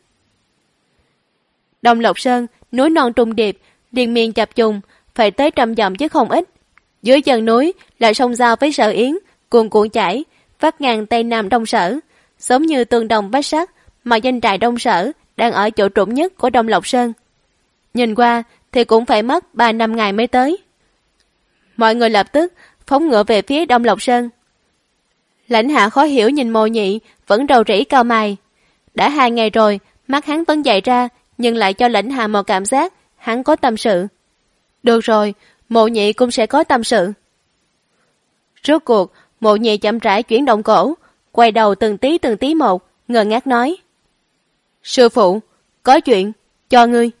Đông Lộc Sơn, núi non trùng điệp, liên miên chập trùng, phải tới 100 dặm chứ không ít. Dưới chân núi là sông giao với Sở Yến, cuồn cuộn chảy, vắt ngang Tây Nam Đông Sở, giống như tương đồng bách sắc, mà doanh trại Đông Sở đang ở chỗ trũng nhất của Đông Lộc Sơn. Nhìn qua thì cũng phải mất 3-5 ngày mới tới. Mọi người lập tức phóng ngựa về phía Đông Lộc Sơn. Lãnh Hạ khó hiểu nhìn Mộ Nhị vẫn rầu rĩ cau mày. Đã 2 ngày rồi, mắt hắn vẫn dày ra, nhưng lại cho Lãnh Hạ một cảm giác hắn có tâm sự. Được rồi, Mộ Nhị cũng sẽ có tâm sự. Rốt cuộc, Mộ Nhị chậm rãi chuyển động cổ, quay đầu từng tí một, ngơ ngác nói: sư phụ, có chuyện, cho ngươi.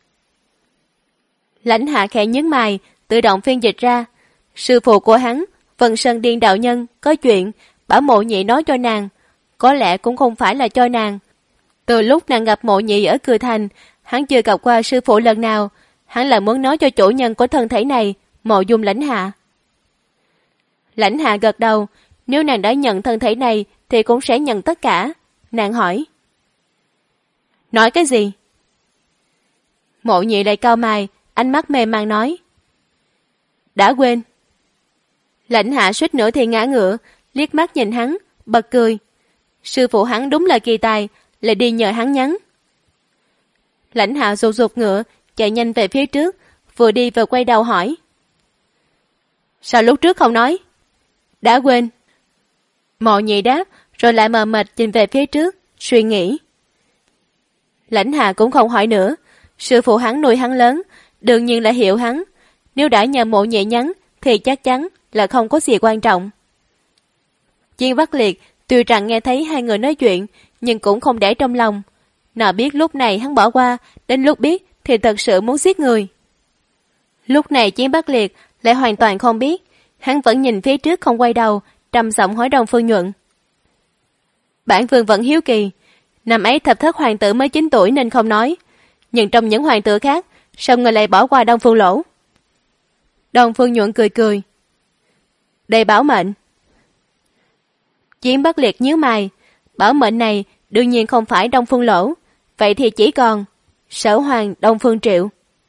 Lãnh Hạ khẽ nhướng mày, tự động phiên dịch ra. Sư phụ của hắn, Vân Sơn Điên đạo nhân, có chuyện, bảo Mộ Nhị nói cho nàng. Có lẽ cũng không phải là cho nàng. Từ lúc nàng gặp Mộ Nhị ở Cừ Thành, hắn chưa gặp qua sư phụ lần nào. Hắn là muốn nói cho chủ nhân của thân thể này, Mộ Dung Lãnh Hạ. Lãnh Hạ gật đầu, nếu nàng đã nhận thân thể này thì cũng sẽ nhận tất cả. Nàng hỏi: nói cái gì? Mộ Nhị lại cau mày, ánh mắt mê man nói: đã quên. Lãnh Hạ suýt nữa thì ngã ngựa, liếc mắt nhìn hắn, bật cười. Sư phụ hắn đúng là kỳ tài, lại đi nhờ hắn nhắn. Lãnh Hạ rụt rụt ngựa, chạy nhanh về phía trước, vừa đi vừa quay đầu hỏi: sao lúc trước không nói? Đã quên. Mộ Nhị đáp, rồi lại mờ mịt nhìn về phía trước, suy nghĩ. Lãnh Hạ cũng không hỏi nữa. Sư phụ hắn nuôi hắn lớn, đương nhiên là hiểu hắn. Nếu đã nhờ Mộ Nhị nhắn thì chắc chắn là không có gì quan trọng. Chiến Bắc Liệt tuy rằng nghe thấy hai người nói chuyện, nhưng cũng không để trong lòng. Nào biết lúc này hắn bỏ qua, đến lúc biết thì thật sự muốn giết người. Lúc này Chiến Bắc Liệt lại hoàn toàn không biết. Hắn vẫn nhìn phía trước không quay đầu, trầm giọng hỏi Đông Phương Nhuận: bản vương vẫn hiếu kỳ, năm ấy thập thất hoàng tử mới 9 tuổi nên không nói, nhưng trong những hoàng tử khác, sao người lại bỏ qua Đông Phương Lỗ? Đông Phương Nhuận cười cười: đây bảo mệnh. Chiến Bắc Liệt nhíu mày, bảo mệnh này đương nhiên không phải Đông Phương Lỗ, vậy thì chỉ còn Sở Hoàng Đông Phương Triệu.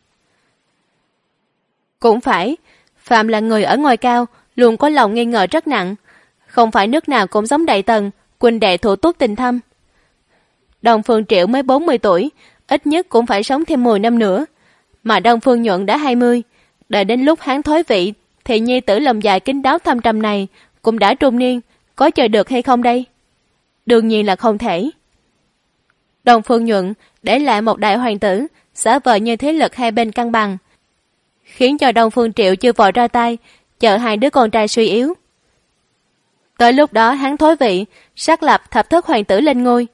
Cũng phải, phàm là người ở ngôi cao luôn có lòng nghi ngờ rất nặng, không phải nước nào cũng giống Đại Tần, huynh đệ thủ túc tình thâm. Đông Phương Triệu mới 40 tuổi, ít nhất cũng phải sống thêm 10 năm nữa, mà Đông Phương Nhuận đã 20, đợi đến lúc hắn thoái vị thì nhi tử lòng dài kín đáo thâm trầm này cũng đã trung niên, có chờ được hay không đây? Đương nhiên là không thể. Đông Phương Nhuận để lại một đại hoàng tử, xả vợ như thế lực hai bên cân bằng, khiến cho Đông Phương Triệu chưa vội ra tay, chờ hai đứa con trai suy yếu. Tới lúc đó hắn thối vị, xác lập thập thất hoàng tử lên ngôi.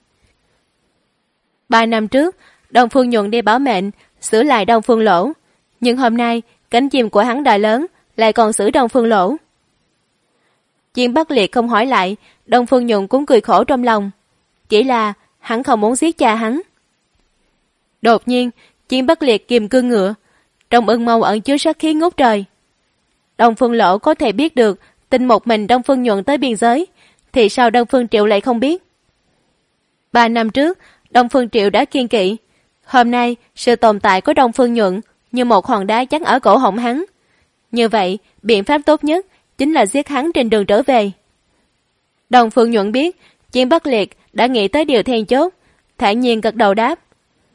3 năm trước, Đông Phương Nhuận đi bảo mệnh, xử lại Đông Phương Lỗ, nhưng hôm nay cánh chim của hắn đã lớn, lại còn xử Đông Phương Lỗ. Chiến Bắc Liệt không hỏi lại, Đông Phương Nhuận cũng cười khổ trong lòng. Chỉ là hắn không muốn giết cha hắn. Đột nhiên, Chiến Bắc Liệt kìm cương ngựa, trong ưng mâu ẩn chứa sát khí ngút trời. Đông Phương Lỗ có thể biết được tin một mình Đông Phương Nhuận tới biên giới, thì sao Đông Phương Triệu lại không biết? 3 năm trước, Đông Phương Triệu đã kiên kỵ. Hôm nay, sự tồn tại của Đông Phương Nhuận như một hòn đá chắc ở cổ họng hắn. Như vậy, biện pháp tốt nhất chính là giết hắn trên đường trở về. Đông Phương Nhuận biết Chiến Bắc Liệt đã nghĩ tới điều then chốt, thản nhiên gật đầu đáp: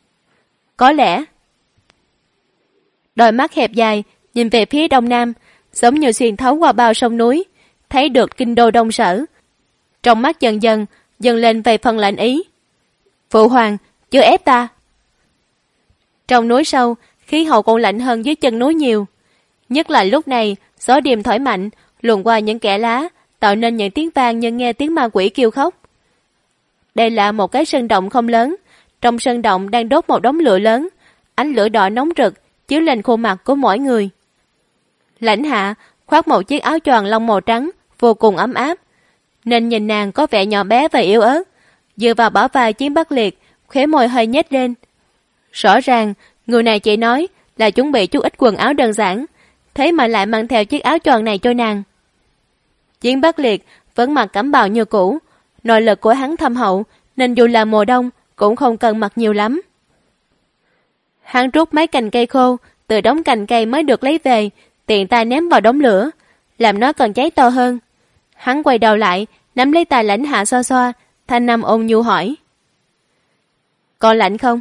có lẽ. Đôi mắt hẹp dài nhìn về phía đông nam, giống như xuyên thấu qua bao sông núi, thấy được kinh đô Đông Sở. Trong mắt dần dần dần lên về phần lạnh ý. Phụ hoàng, chưa ép ta. Trong núi sâu, khí hậu còn lạnh hơn dưới chân núi nhiều. Nhất là lúc này, gió đêm thổi mạnh, luồn qua những kẽ lá, tạo nên những tiếng vang như nghe tiếng ma quỷ kêu khóc. Đây là một cái sơn động không lớn. Trong sơn động đang đốt một đống lửa lớn, ánh lửa đỏ nóng rực chiếu lên khuôn mặt của mỗi người. Lãnh Hạ khoác một chiếc áo choàng lông màu trắng, vô cùng ấm áp, nên nhìn nàng có vẻ nhỏ bé và yếu ớt. Dựa vào bả vai Chiến Bắc Liệt, khóe môi hơi nhếch lên. Rõ ràng người này chỉ nói là chuẩn bị chút ít quần áo đơn giản, thế mà lại mang theo chiếc áo choàng này cho nàng. Chiến Bắc Liệt vẫn mặc cẩm bào như cũ, nội lực của hắn thâm hậu nên dù là mùa đông cũng không cần mặc nhiều lắm. Hắn rút mấy cành cây khô từ đống cành cây mới được lấy về, tiện tay ném vào đống lửa, làm nó còn cháy to hơn. Hắn quay đầu lại, nắm lấy tay Lãnh Hạ xoa xoa, thanh âm ôn nhu hỏi: "Còn lạnh không?"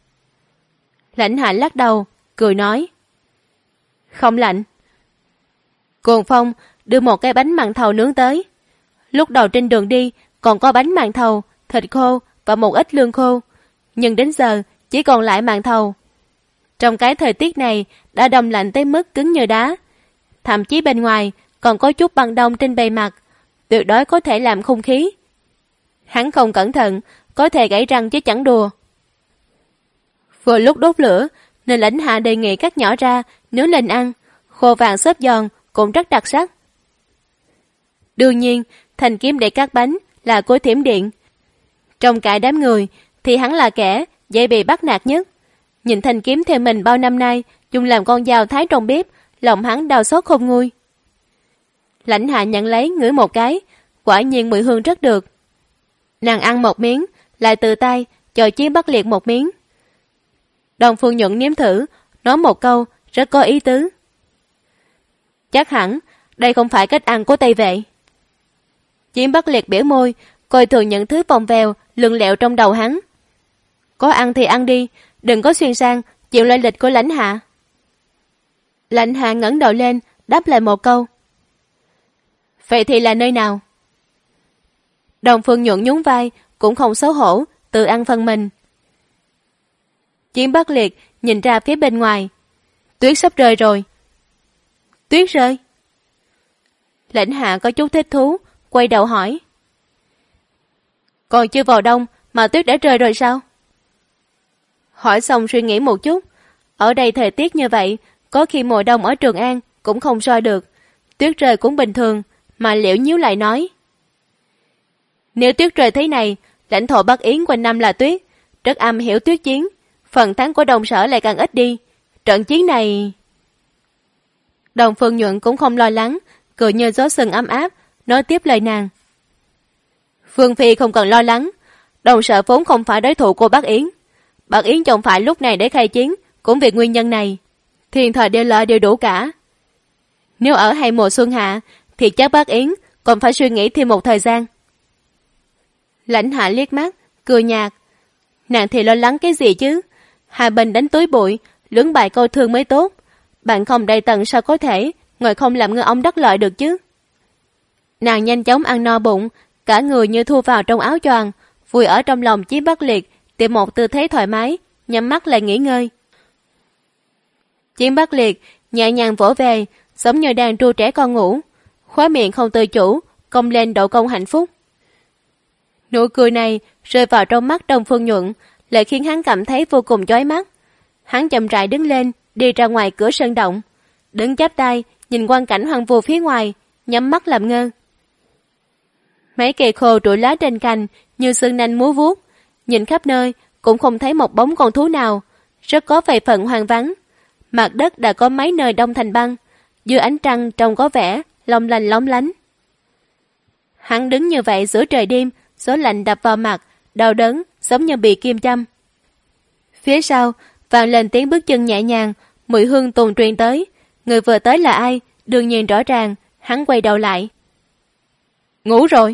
Lãnh Hạ lắc đầu, cười nói: "Không lạnh." Cuồng Phong đưa một cái bánh màn thầu nướng tới. Lúc đầu trên đường đi còn có bánh màn thầu, thịt khô và một ít lương khô, nhưng đến giờ chỉ còn lại màn thầu. Trong cái thời tiết này đã đông lạnh tới mức cứng như đá, thậm chí bên ngoài còn có chút băng đông trên bề mặt, tuyệt đối có thể làm hung khí. Hắn không cẩn thận có thể gãy răng chứ chẳng đùa. Vừa lúc đốt lửa nên Lãnh Hạ đề nghị cắt nhỏ ra nướng lên ăn, khô vàng xốp giòn cũng rất đặc sắc. Đương nhiên thanh kiếm để cắt bánh là của Thiểm Điện. Trong cả đám người thì hắn là kẻ dễ bị bắt nạt nhất. Nhìn thanh kiếm theo mình bao năm nay dùng làm con dao thái trong bếp, lòng hắn đau xót không nguôi. Lãnh Hạ nhận lấy ngửi một cái, quả nhiên mùi hương rất được. Nàng ăn một miếng, lại tự tay cho Chiến Bắc Liệt một miếng. Đoàn Phương Nhuận nếm thử, nói một câu rất có ý tứ: "Chắc hẳn đây không phải cách ăn của Tây Vệ." Chiến Bắc Liệt biểu môi, coi thường những thứ vòng vèo lường lẹo trong đầu hắn. "Có ăn thì ăn đi, đừng có xuyên sang chịu lời lịch của Lãnh Hạ." Lãnh Hạ ngẩng đầu lên, đáp lại một câu: "Vậy thì là nơi nào?" Đoàn Phương Nhuận nhún vai, cũng không xấu hổ, tự ăn phần mình. Chiến Bắc Liệt nhìn ra phía bên ngoài: "Tuyết sắp rơi rồi." "Tuyết rơi?" Lãnh Hạ có chút thích thú, quay đầu hỏi: "Còn chưa vào đông mà tuyết đã rơi rồi sao?" Hỏi xong suy nghĩ một chút, ở đây thời tiết như vậy, có khi mùa đông ở Trường An cũng không so được, tuyết rơi cũng bình thường. Mà Liễu nhíu lại nói: "Nếu tuyết rơi thế này, lãnh thổ Bắc Yến quanh năm là tuyết, rất am hiểu tuyết chiến, phần thắng của Đông Sở lại càng ít đi. Trận chiến này..." Đồng Phương Nhuận cũng không lo lắng, cười như gió sừng ấm áp, nói tiếp lời nàng: "Phương Phi không cần lo lắng, Đông Sở vốn không phải đối thủ của Bắc Yến. Bắc Yến chẳng phải lúc này để khai chiến, cũng vì nguyên nhân này. Thiên thời địa lợi đều đủ cả. Nếu ở hay mùa xuân hạ, thì chắc Bắc Yến còn phải suy nghĩ thêm một thời gian." Lãnh Hạ liếc mắt, cười nhạt: "Nàng thì lo lắng cái gì chứ? Hai bên đánh túi bụi, lưỡng bại câu thương mới tốt. Bạn không đầy tận sao có thể ngồi không làm ngư ông đắc lợi được chứ?" Nàng nhanh chóng ăn no bụng, cả người như thu vào trong áo choàng, vùi ở trong lòng Chiến Bắc Liệt, tìm một tư thế thoải mái, nhắm mắt lại nghỉ ngơi. Chiến Bắc Liệt nhẹ nhàng vỗ về, giống như đang tru trẻ con ngủ, khóe miệng không tự chủ cong lên độ cong hạnh phúc. Nụ cười này rơi vào trong mắt Đông Phương Nhuận, lại khiến hắn cảm thấy vô cùng chói mắt. Hắn chậm rãi đứng lên, đi ra ngoài cửa sân động, đứng chắp tay nhìn quang cảnh hoang vu phía ngoài, nhắm mắt làm ngơ. Mấy cây khô trụi lá trên cành như xương nanh múa vuốt, nhìn khắp nơi cũng không thấy một bóng con thú nào, rất có vài phần hoang vắng. Mặt đất đã có mấy nơi đông thành băng, dưới ánh trăng trông có vẻ long lanh lóng lánh. Hắn đứng như vậy giữa trời đêm, gió lạnh đập vào mặt, đau đớn giống như bị kim châm. Phía sau vang lên tiếng bước chân nhẹ nhàng, mùi hương tồn truyền tới. Người vừa tới là ai? Đương nhiên rõ ràng. Hắn quay đầu lại: "Ngủ rồi."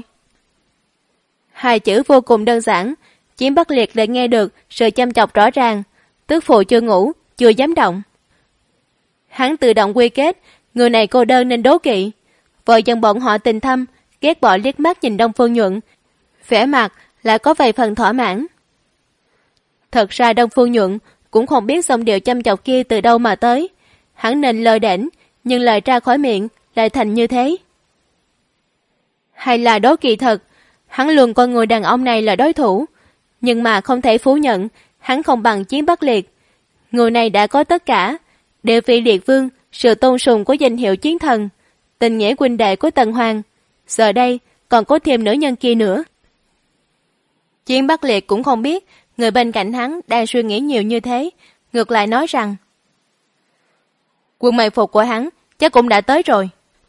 Hai chữ vô cùng đơn giản, Chiến Bắc Liệt lại nghe được sự chăm chọc rõ ràng. Tước phụ chưa ngủ, chưa dám động. Hắn tự động quy kết, Người này cô đơn nên đố kỵ. Vợ chồng bọn họ tình thâm, ghét bỏ liếc mắt nhìn Đông Phương Nhuận, vẻ mặt lại có vài phần thỏa mãn. Thật ra Đông Phương Nhuận cũng không biết giọng điệu chăm chọc kia từ đâu mà tới. Hắn nên lời đễnh, nhưng lời ra khỏi miệng lại thành như thế. Hay là đố kỵ thật, hắn luôn coi người đàn ông này là đối thủ, nhưng mà không thể phủ nhận hắn không bằng Chiến Bắc Liệt. Người này đã có tất cả: địa vị liệt vương, sự tôn sùng của danh hiệu chiến thần, tình nghĩa huynh đệ của Tần Hoàng, giờ đây còn có thêm nữ nhân kia nữa. Chiến Bắc Liệt cũng không biết người bên cạnh hắn đang suy nghĩ nhiều như thế, ngược lại nói rằng quân mày phục của hắn chắc cũng đã tới rồi.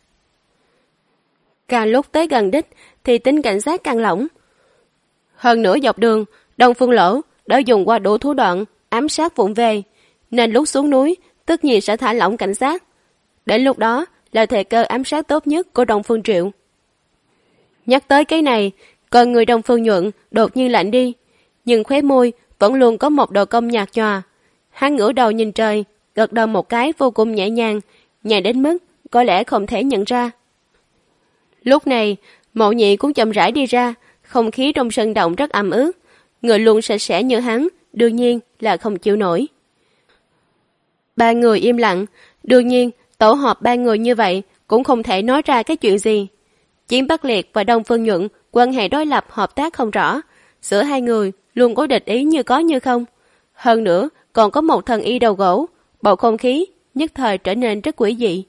Càng lúc tới gần đích thì tính cảnh giác càng lỏng. Hơn nữa dọc đường, Đông Phương Lỗ đã dùng qua đủ thủ đoạn ám sát vụng về, nên lúc xuống núi tất nhiên sẽ thả lỏng cảnh giác. Đến lúc đó là thời cơ ám sát tốt nhất của Đông Phương Triệu. Nhắc tới cái này, con người Đông Phương Nhuận đột nhiên lạnh đi, nhưng khóe môi vẫn luôn có một độ cong nhạt nhòa. Hắn ngửa đầu nhìn trời, gật đầu một cái vô cùng nhẹ nhàng, nhẹ đến mức có lẽ không thể nhận ra. Lúc này, Mộ Nhị cũng chậm rãi đi ra, không khí trong sân động rất ẩm ướt. Người luôn sạch sẽ như hắn, đương nhiên là không chịu nổi. Ba người im lặng, đương nhiên tổ họp ba người như vậy cũng không thể nói ra cái chuyện gì. Chiến Bắc Liệt và Đông Phương Nhuận quan hệ đối lập hợp tác không rõ, giữa hai người luôn có địch ý như có như không. Hơn nữa còn có một thần y đầu gỗ, bầu không khí nhất thời trở nên rất quỷ dị.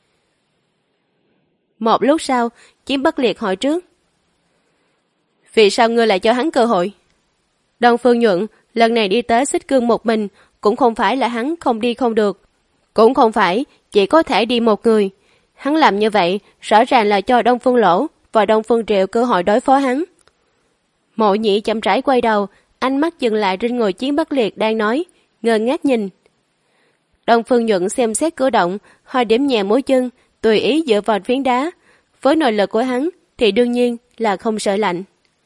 Một lúc sau, Chiến Bắc Liệt hỏi trước: vì sao ngươi lại cho hắn cơ hội? Đông Phương Nhuận lần này đi tới Xích Cương một mình, cũng không phải là hắn không đi không được, cũng không phải chỉ có thể đi một người. Hắn làm như vậy rõ ràng là cho Đông Phương Lỗ và Đông Phương Triệu cơ hội đối phó hắn. Mộ Nhị chậm rãi quay đầu, ánh mắt dừng lại trên người Chiến Bắc Liệt đang nói, ngơ ngác nhìn. Đông Phương Nhuận xem xét cử động, hơi điểm nhẹ mũi chân, tùy ý dựa vào phiến đá. Với nội lực của hắn thì đương nhiên là không sợ lạnh.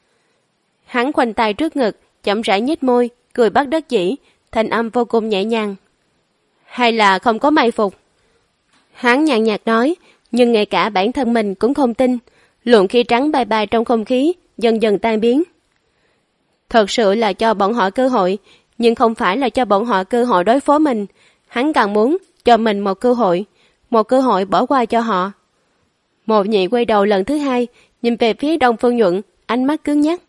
Hắn khoanh tay trước ngực, chậm rãi nhếch môi, cười bất đắc dĩ, thanh âm vô cùng nhẹ nhàng. Hay là không có may phục? Hắn nhàn nhạt nói, nhưng ngay cả bản thân mình cũng không tin. Luồng khí trắng bay bay trong không khí dần dần tan biến. Thật sự là cho bọn họ cơ hội, nhưng không phải là cho bọn họ cơ hội đối phó mình. Hắn càng muốn cho mình một cơ hội bỏ qua cho họ. Một Nhị quay đầu lần thứ hai, nhìn về phía Đông Phương Nhuận, ánh mắt cứng nhắc.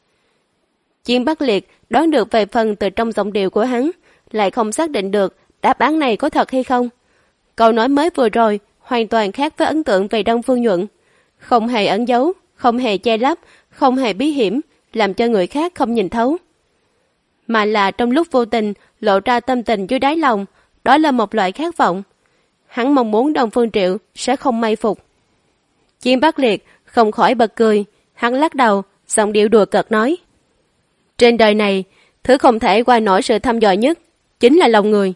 Chiến Bắc Liệt đoán được vài phần từ trong giọng điệu của hắn, lại không xác định được đáp án này có thật hay không. Câu nói mới vừa rồi hoàn toàn khác với ấn tượng về Đông Phương Nhuận, không hề ẩn giấu, không hề che lấp, không hề bí hiểm, làm cho người khác không nhìn thấu, mà là trong lúc vô tình lộ ra tâm tình dưới đáy lòng. Đó là một loại khát vọng. Hắn mong muốn Đông Phương Triệu sẽ không may phục. Chiến Bắc Liệt không khỏi bật cười, hắn lắc đầu, giọng điệu đùa cợt nói: trên đời này, thứ không thể qua nổi sự thăm dò nhất chính là lòng người.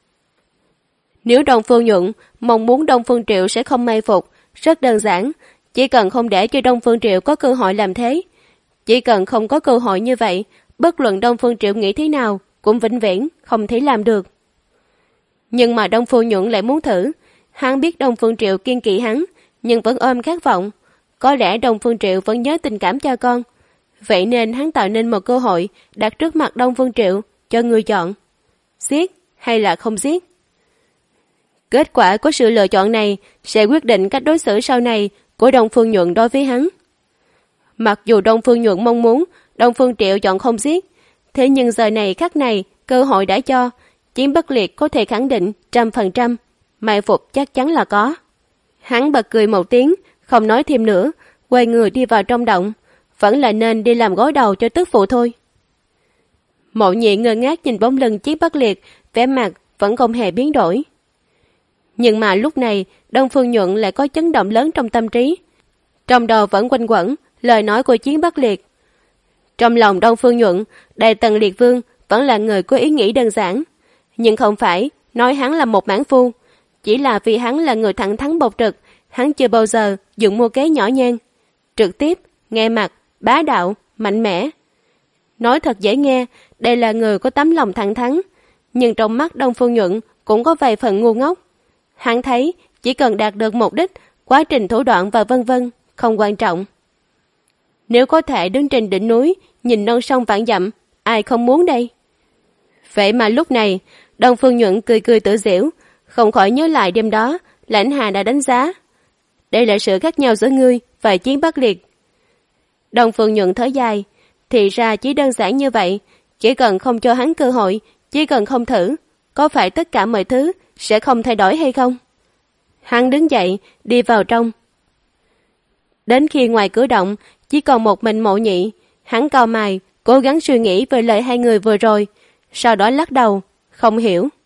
Nếu Đông Phương Nhuận mong muốn Đông Phương Triệu sẽ không may phục, rất đơn giản, chỉ cần không để cho Đông Phương Triệu có cơ hội làm thế. Chỉ cần không có cơ hội như vậy, bất luận Đông Phương Triệu nghĩ thế nào cũng vĩnh viễn không thể làm được. Nhưng mà Đông Phương Nhuận lại muốn thử. Hắn biết Đông Phương Triệu kiên kỵ hắn, nhưng vẫn ôm khát vọng. Có lẽ Đông Phương Triệu vẫn nhớ tình cảm cho con. Vậy nên hắn tạo nên một cơ hội đặt trước mặt Đông Phương Triệu cho người chọn: giết hay là không giết. Kết quả của sự lựa chọn này sẽ quyết định cách đối xử sau này của Đông Phương Nhuận đối với hắn. Mặc dù Đông Phương Nhuận mong muốn Đông Phương Triệu chọn không giết, thế nhưng giờ này khắc này cơ hội đã cho. Chiến Bắc Liệt có thể khẳng định 100%, mai phục chắc chắn là có. Hắn bật cười một tiếng, không nói thêm nữa, quay người đi vào trong động. Vẫn là nên đi làm gối đầu cho tức phụ thôi. Mộ Nhị ngơ ngác nhìn bóng lưng Chiến Bắc Liệt, vẻ mặt vẫn không hề biến đổi. Nhưng mà lúc này Đông Phương Nhuận lại có chấn động lớn trong tâm trí. Trong đầu vẫn quanh quẩn lời nói của Chiến Bắc Liệt. Trong lòng Đông Phương Nhuận, Đại Tần Liệt Vương vẫn là người có ý nghĩ đơn giản, nhưng không phải nói hắn là một mãn phu. Chỉ là vì hắn là người thẳng thắn bộc trực, hắn chưa bao giờ dùng mưu kế nhỏ nhen, trực tiếp, nghe mặt, bá đạo, mạnh mẽ. Nói thật dễ nghe, đây là người có tấm lòng thẳng thắn, nhưng trong mắt Đông Phương Nhuận cũng có vài phần ngu ngốc. Hắn thấy chỉ cần đạt được mục đích, quá trình thủ đoạn và vân vân, không quan trọng. Nếu có thể đứng trên đỉnh núi, nhìn non sông vạn dặm, ai không muốn đây? Vậy mà lúc này, Đông Phương Nhuận cười cười tự giễu, không khỏi nhớ lại đêm đó, Lãnh Hà đã đánh giá. Đây là sự khác nhau giữa ngươi và Chiến Bắc Liệt. Đông Phương Nhuận thở dài, thì ra chỉ đơn giản như vậy, chỉ cần không cho hắn cơ hội, chỉ cần không thử, có phải tất cả mọi thứ sẽ không thay đổi hay không? Hắn đứng dậy, đi vào trong. Đến khi ngoài cửa động, chỉ còn một mình Mộ Nhị, hắn cau mày, cố gắng suy nghĩ về lời hai người vừa rồi, sau đó lắc đầu, không hiểu.